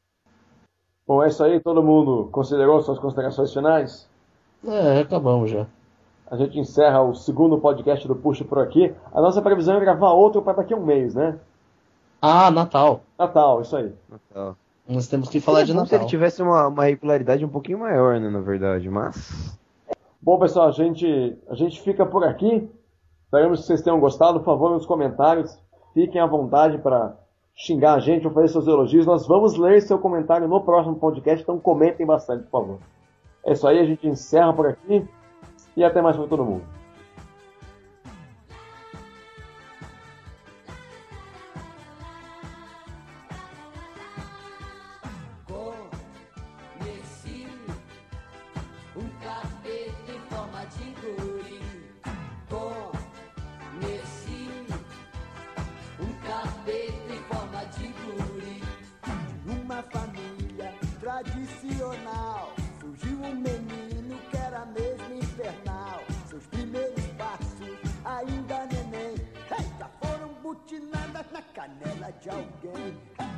Bom, é isso aí, todo mundo considerou suas considerações finais? É, acabamos já. A gente encerra o segundo podcast do Puxa por aqui. A nossa previsão é gravar outro para daqui a um mês, né? Ah, Natal. Natal, isso aí. Tá. Nós temos que falar de Seria bom se ele Natal. tivesse uma, uma regularidade um pouquinho maior, né, na verdade, mas... Bom, pessoal, a gente, a gente fica por aqui. Esperamos que vocês tenham gostado. Por favor, nos comentários, fiquem à vontade para xingar a gente ou fazer seus elogios. Nós vamos ler seu comentário no próximo podcast, então comentem bastante, por favor. É isso aí, a gente encerra por aqui e até mais para todo mundo. Conheci um capeta em forma de guri. Conheci um capeta em forma de guri. Numa família tradicional, surgiu um menino que era mesmo infernal. Seus primeiros passos, ainda neném, eita, foram butinadas na canela de alguém.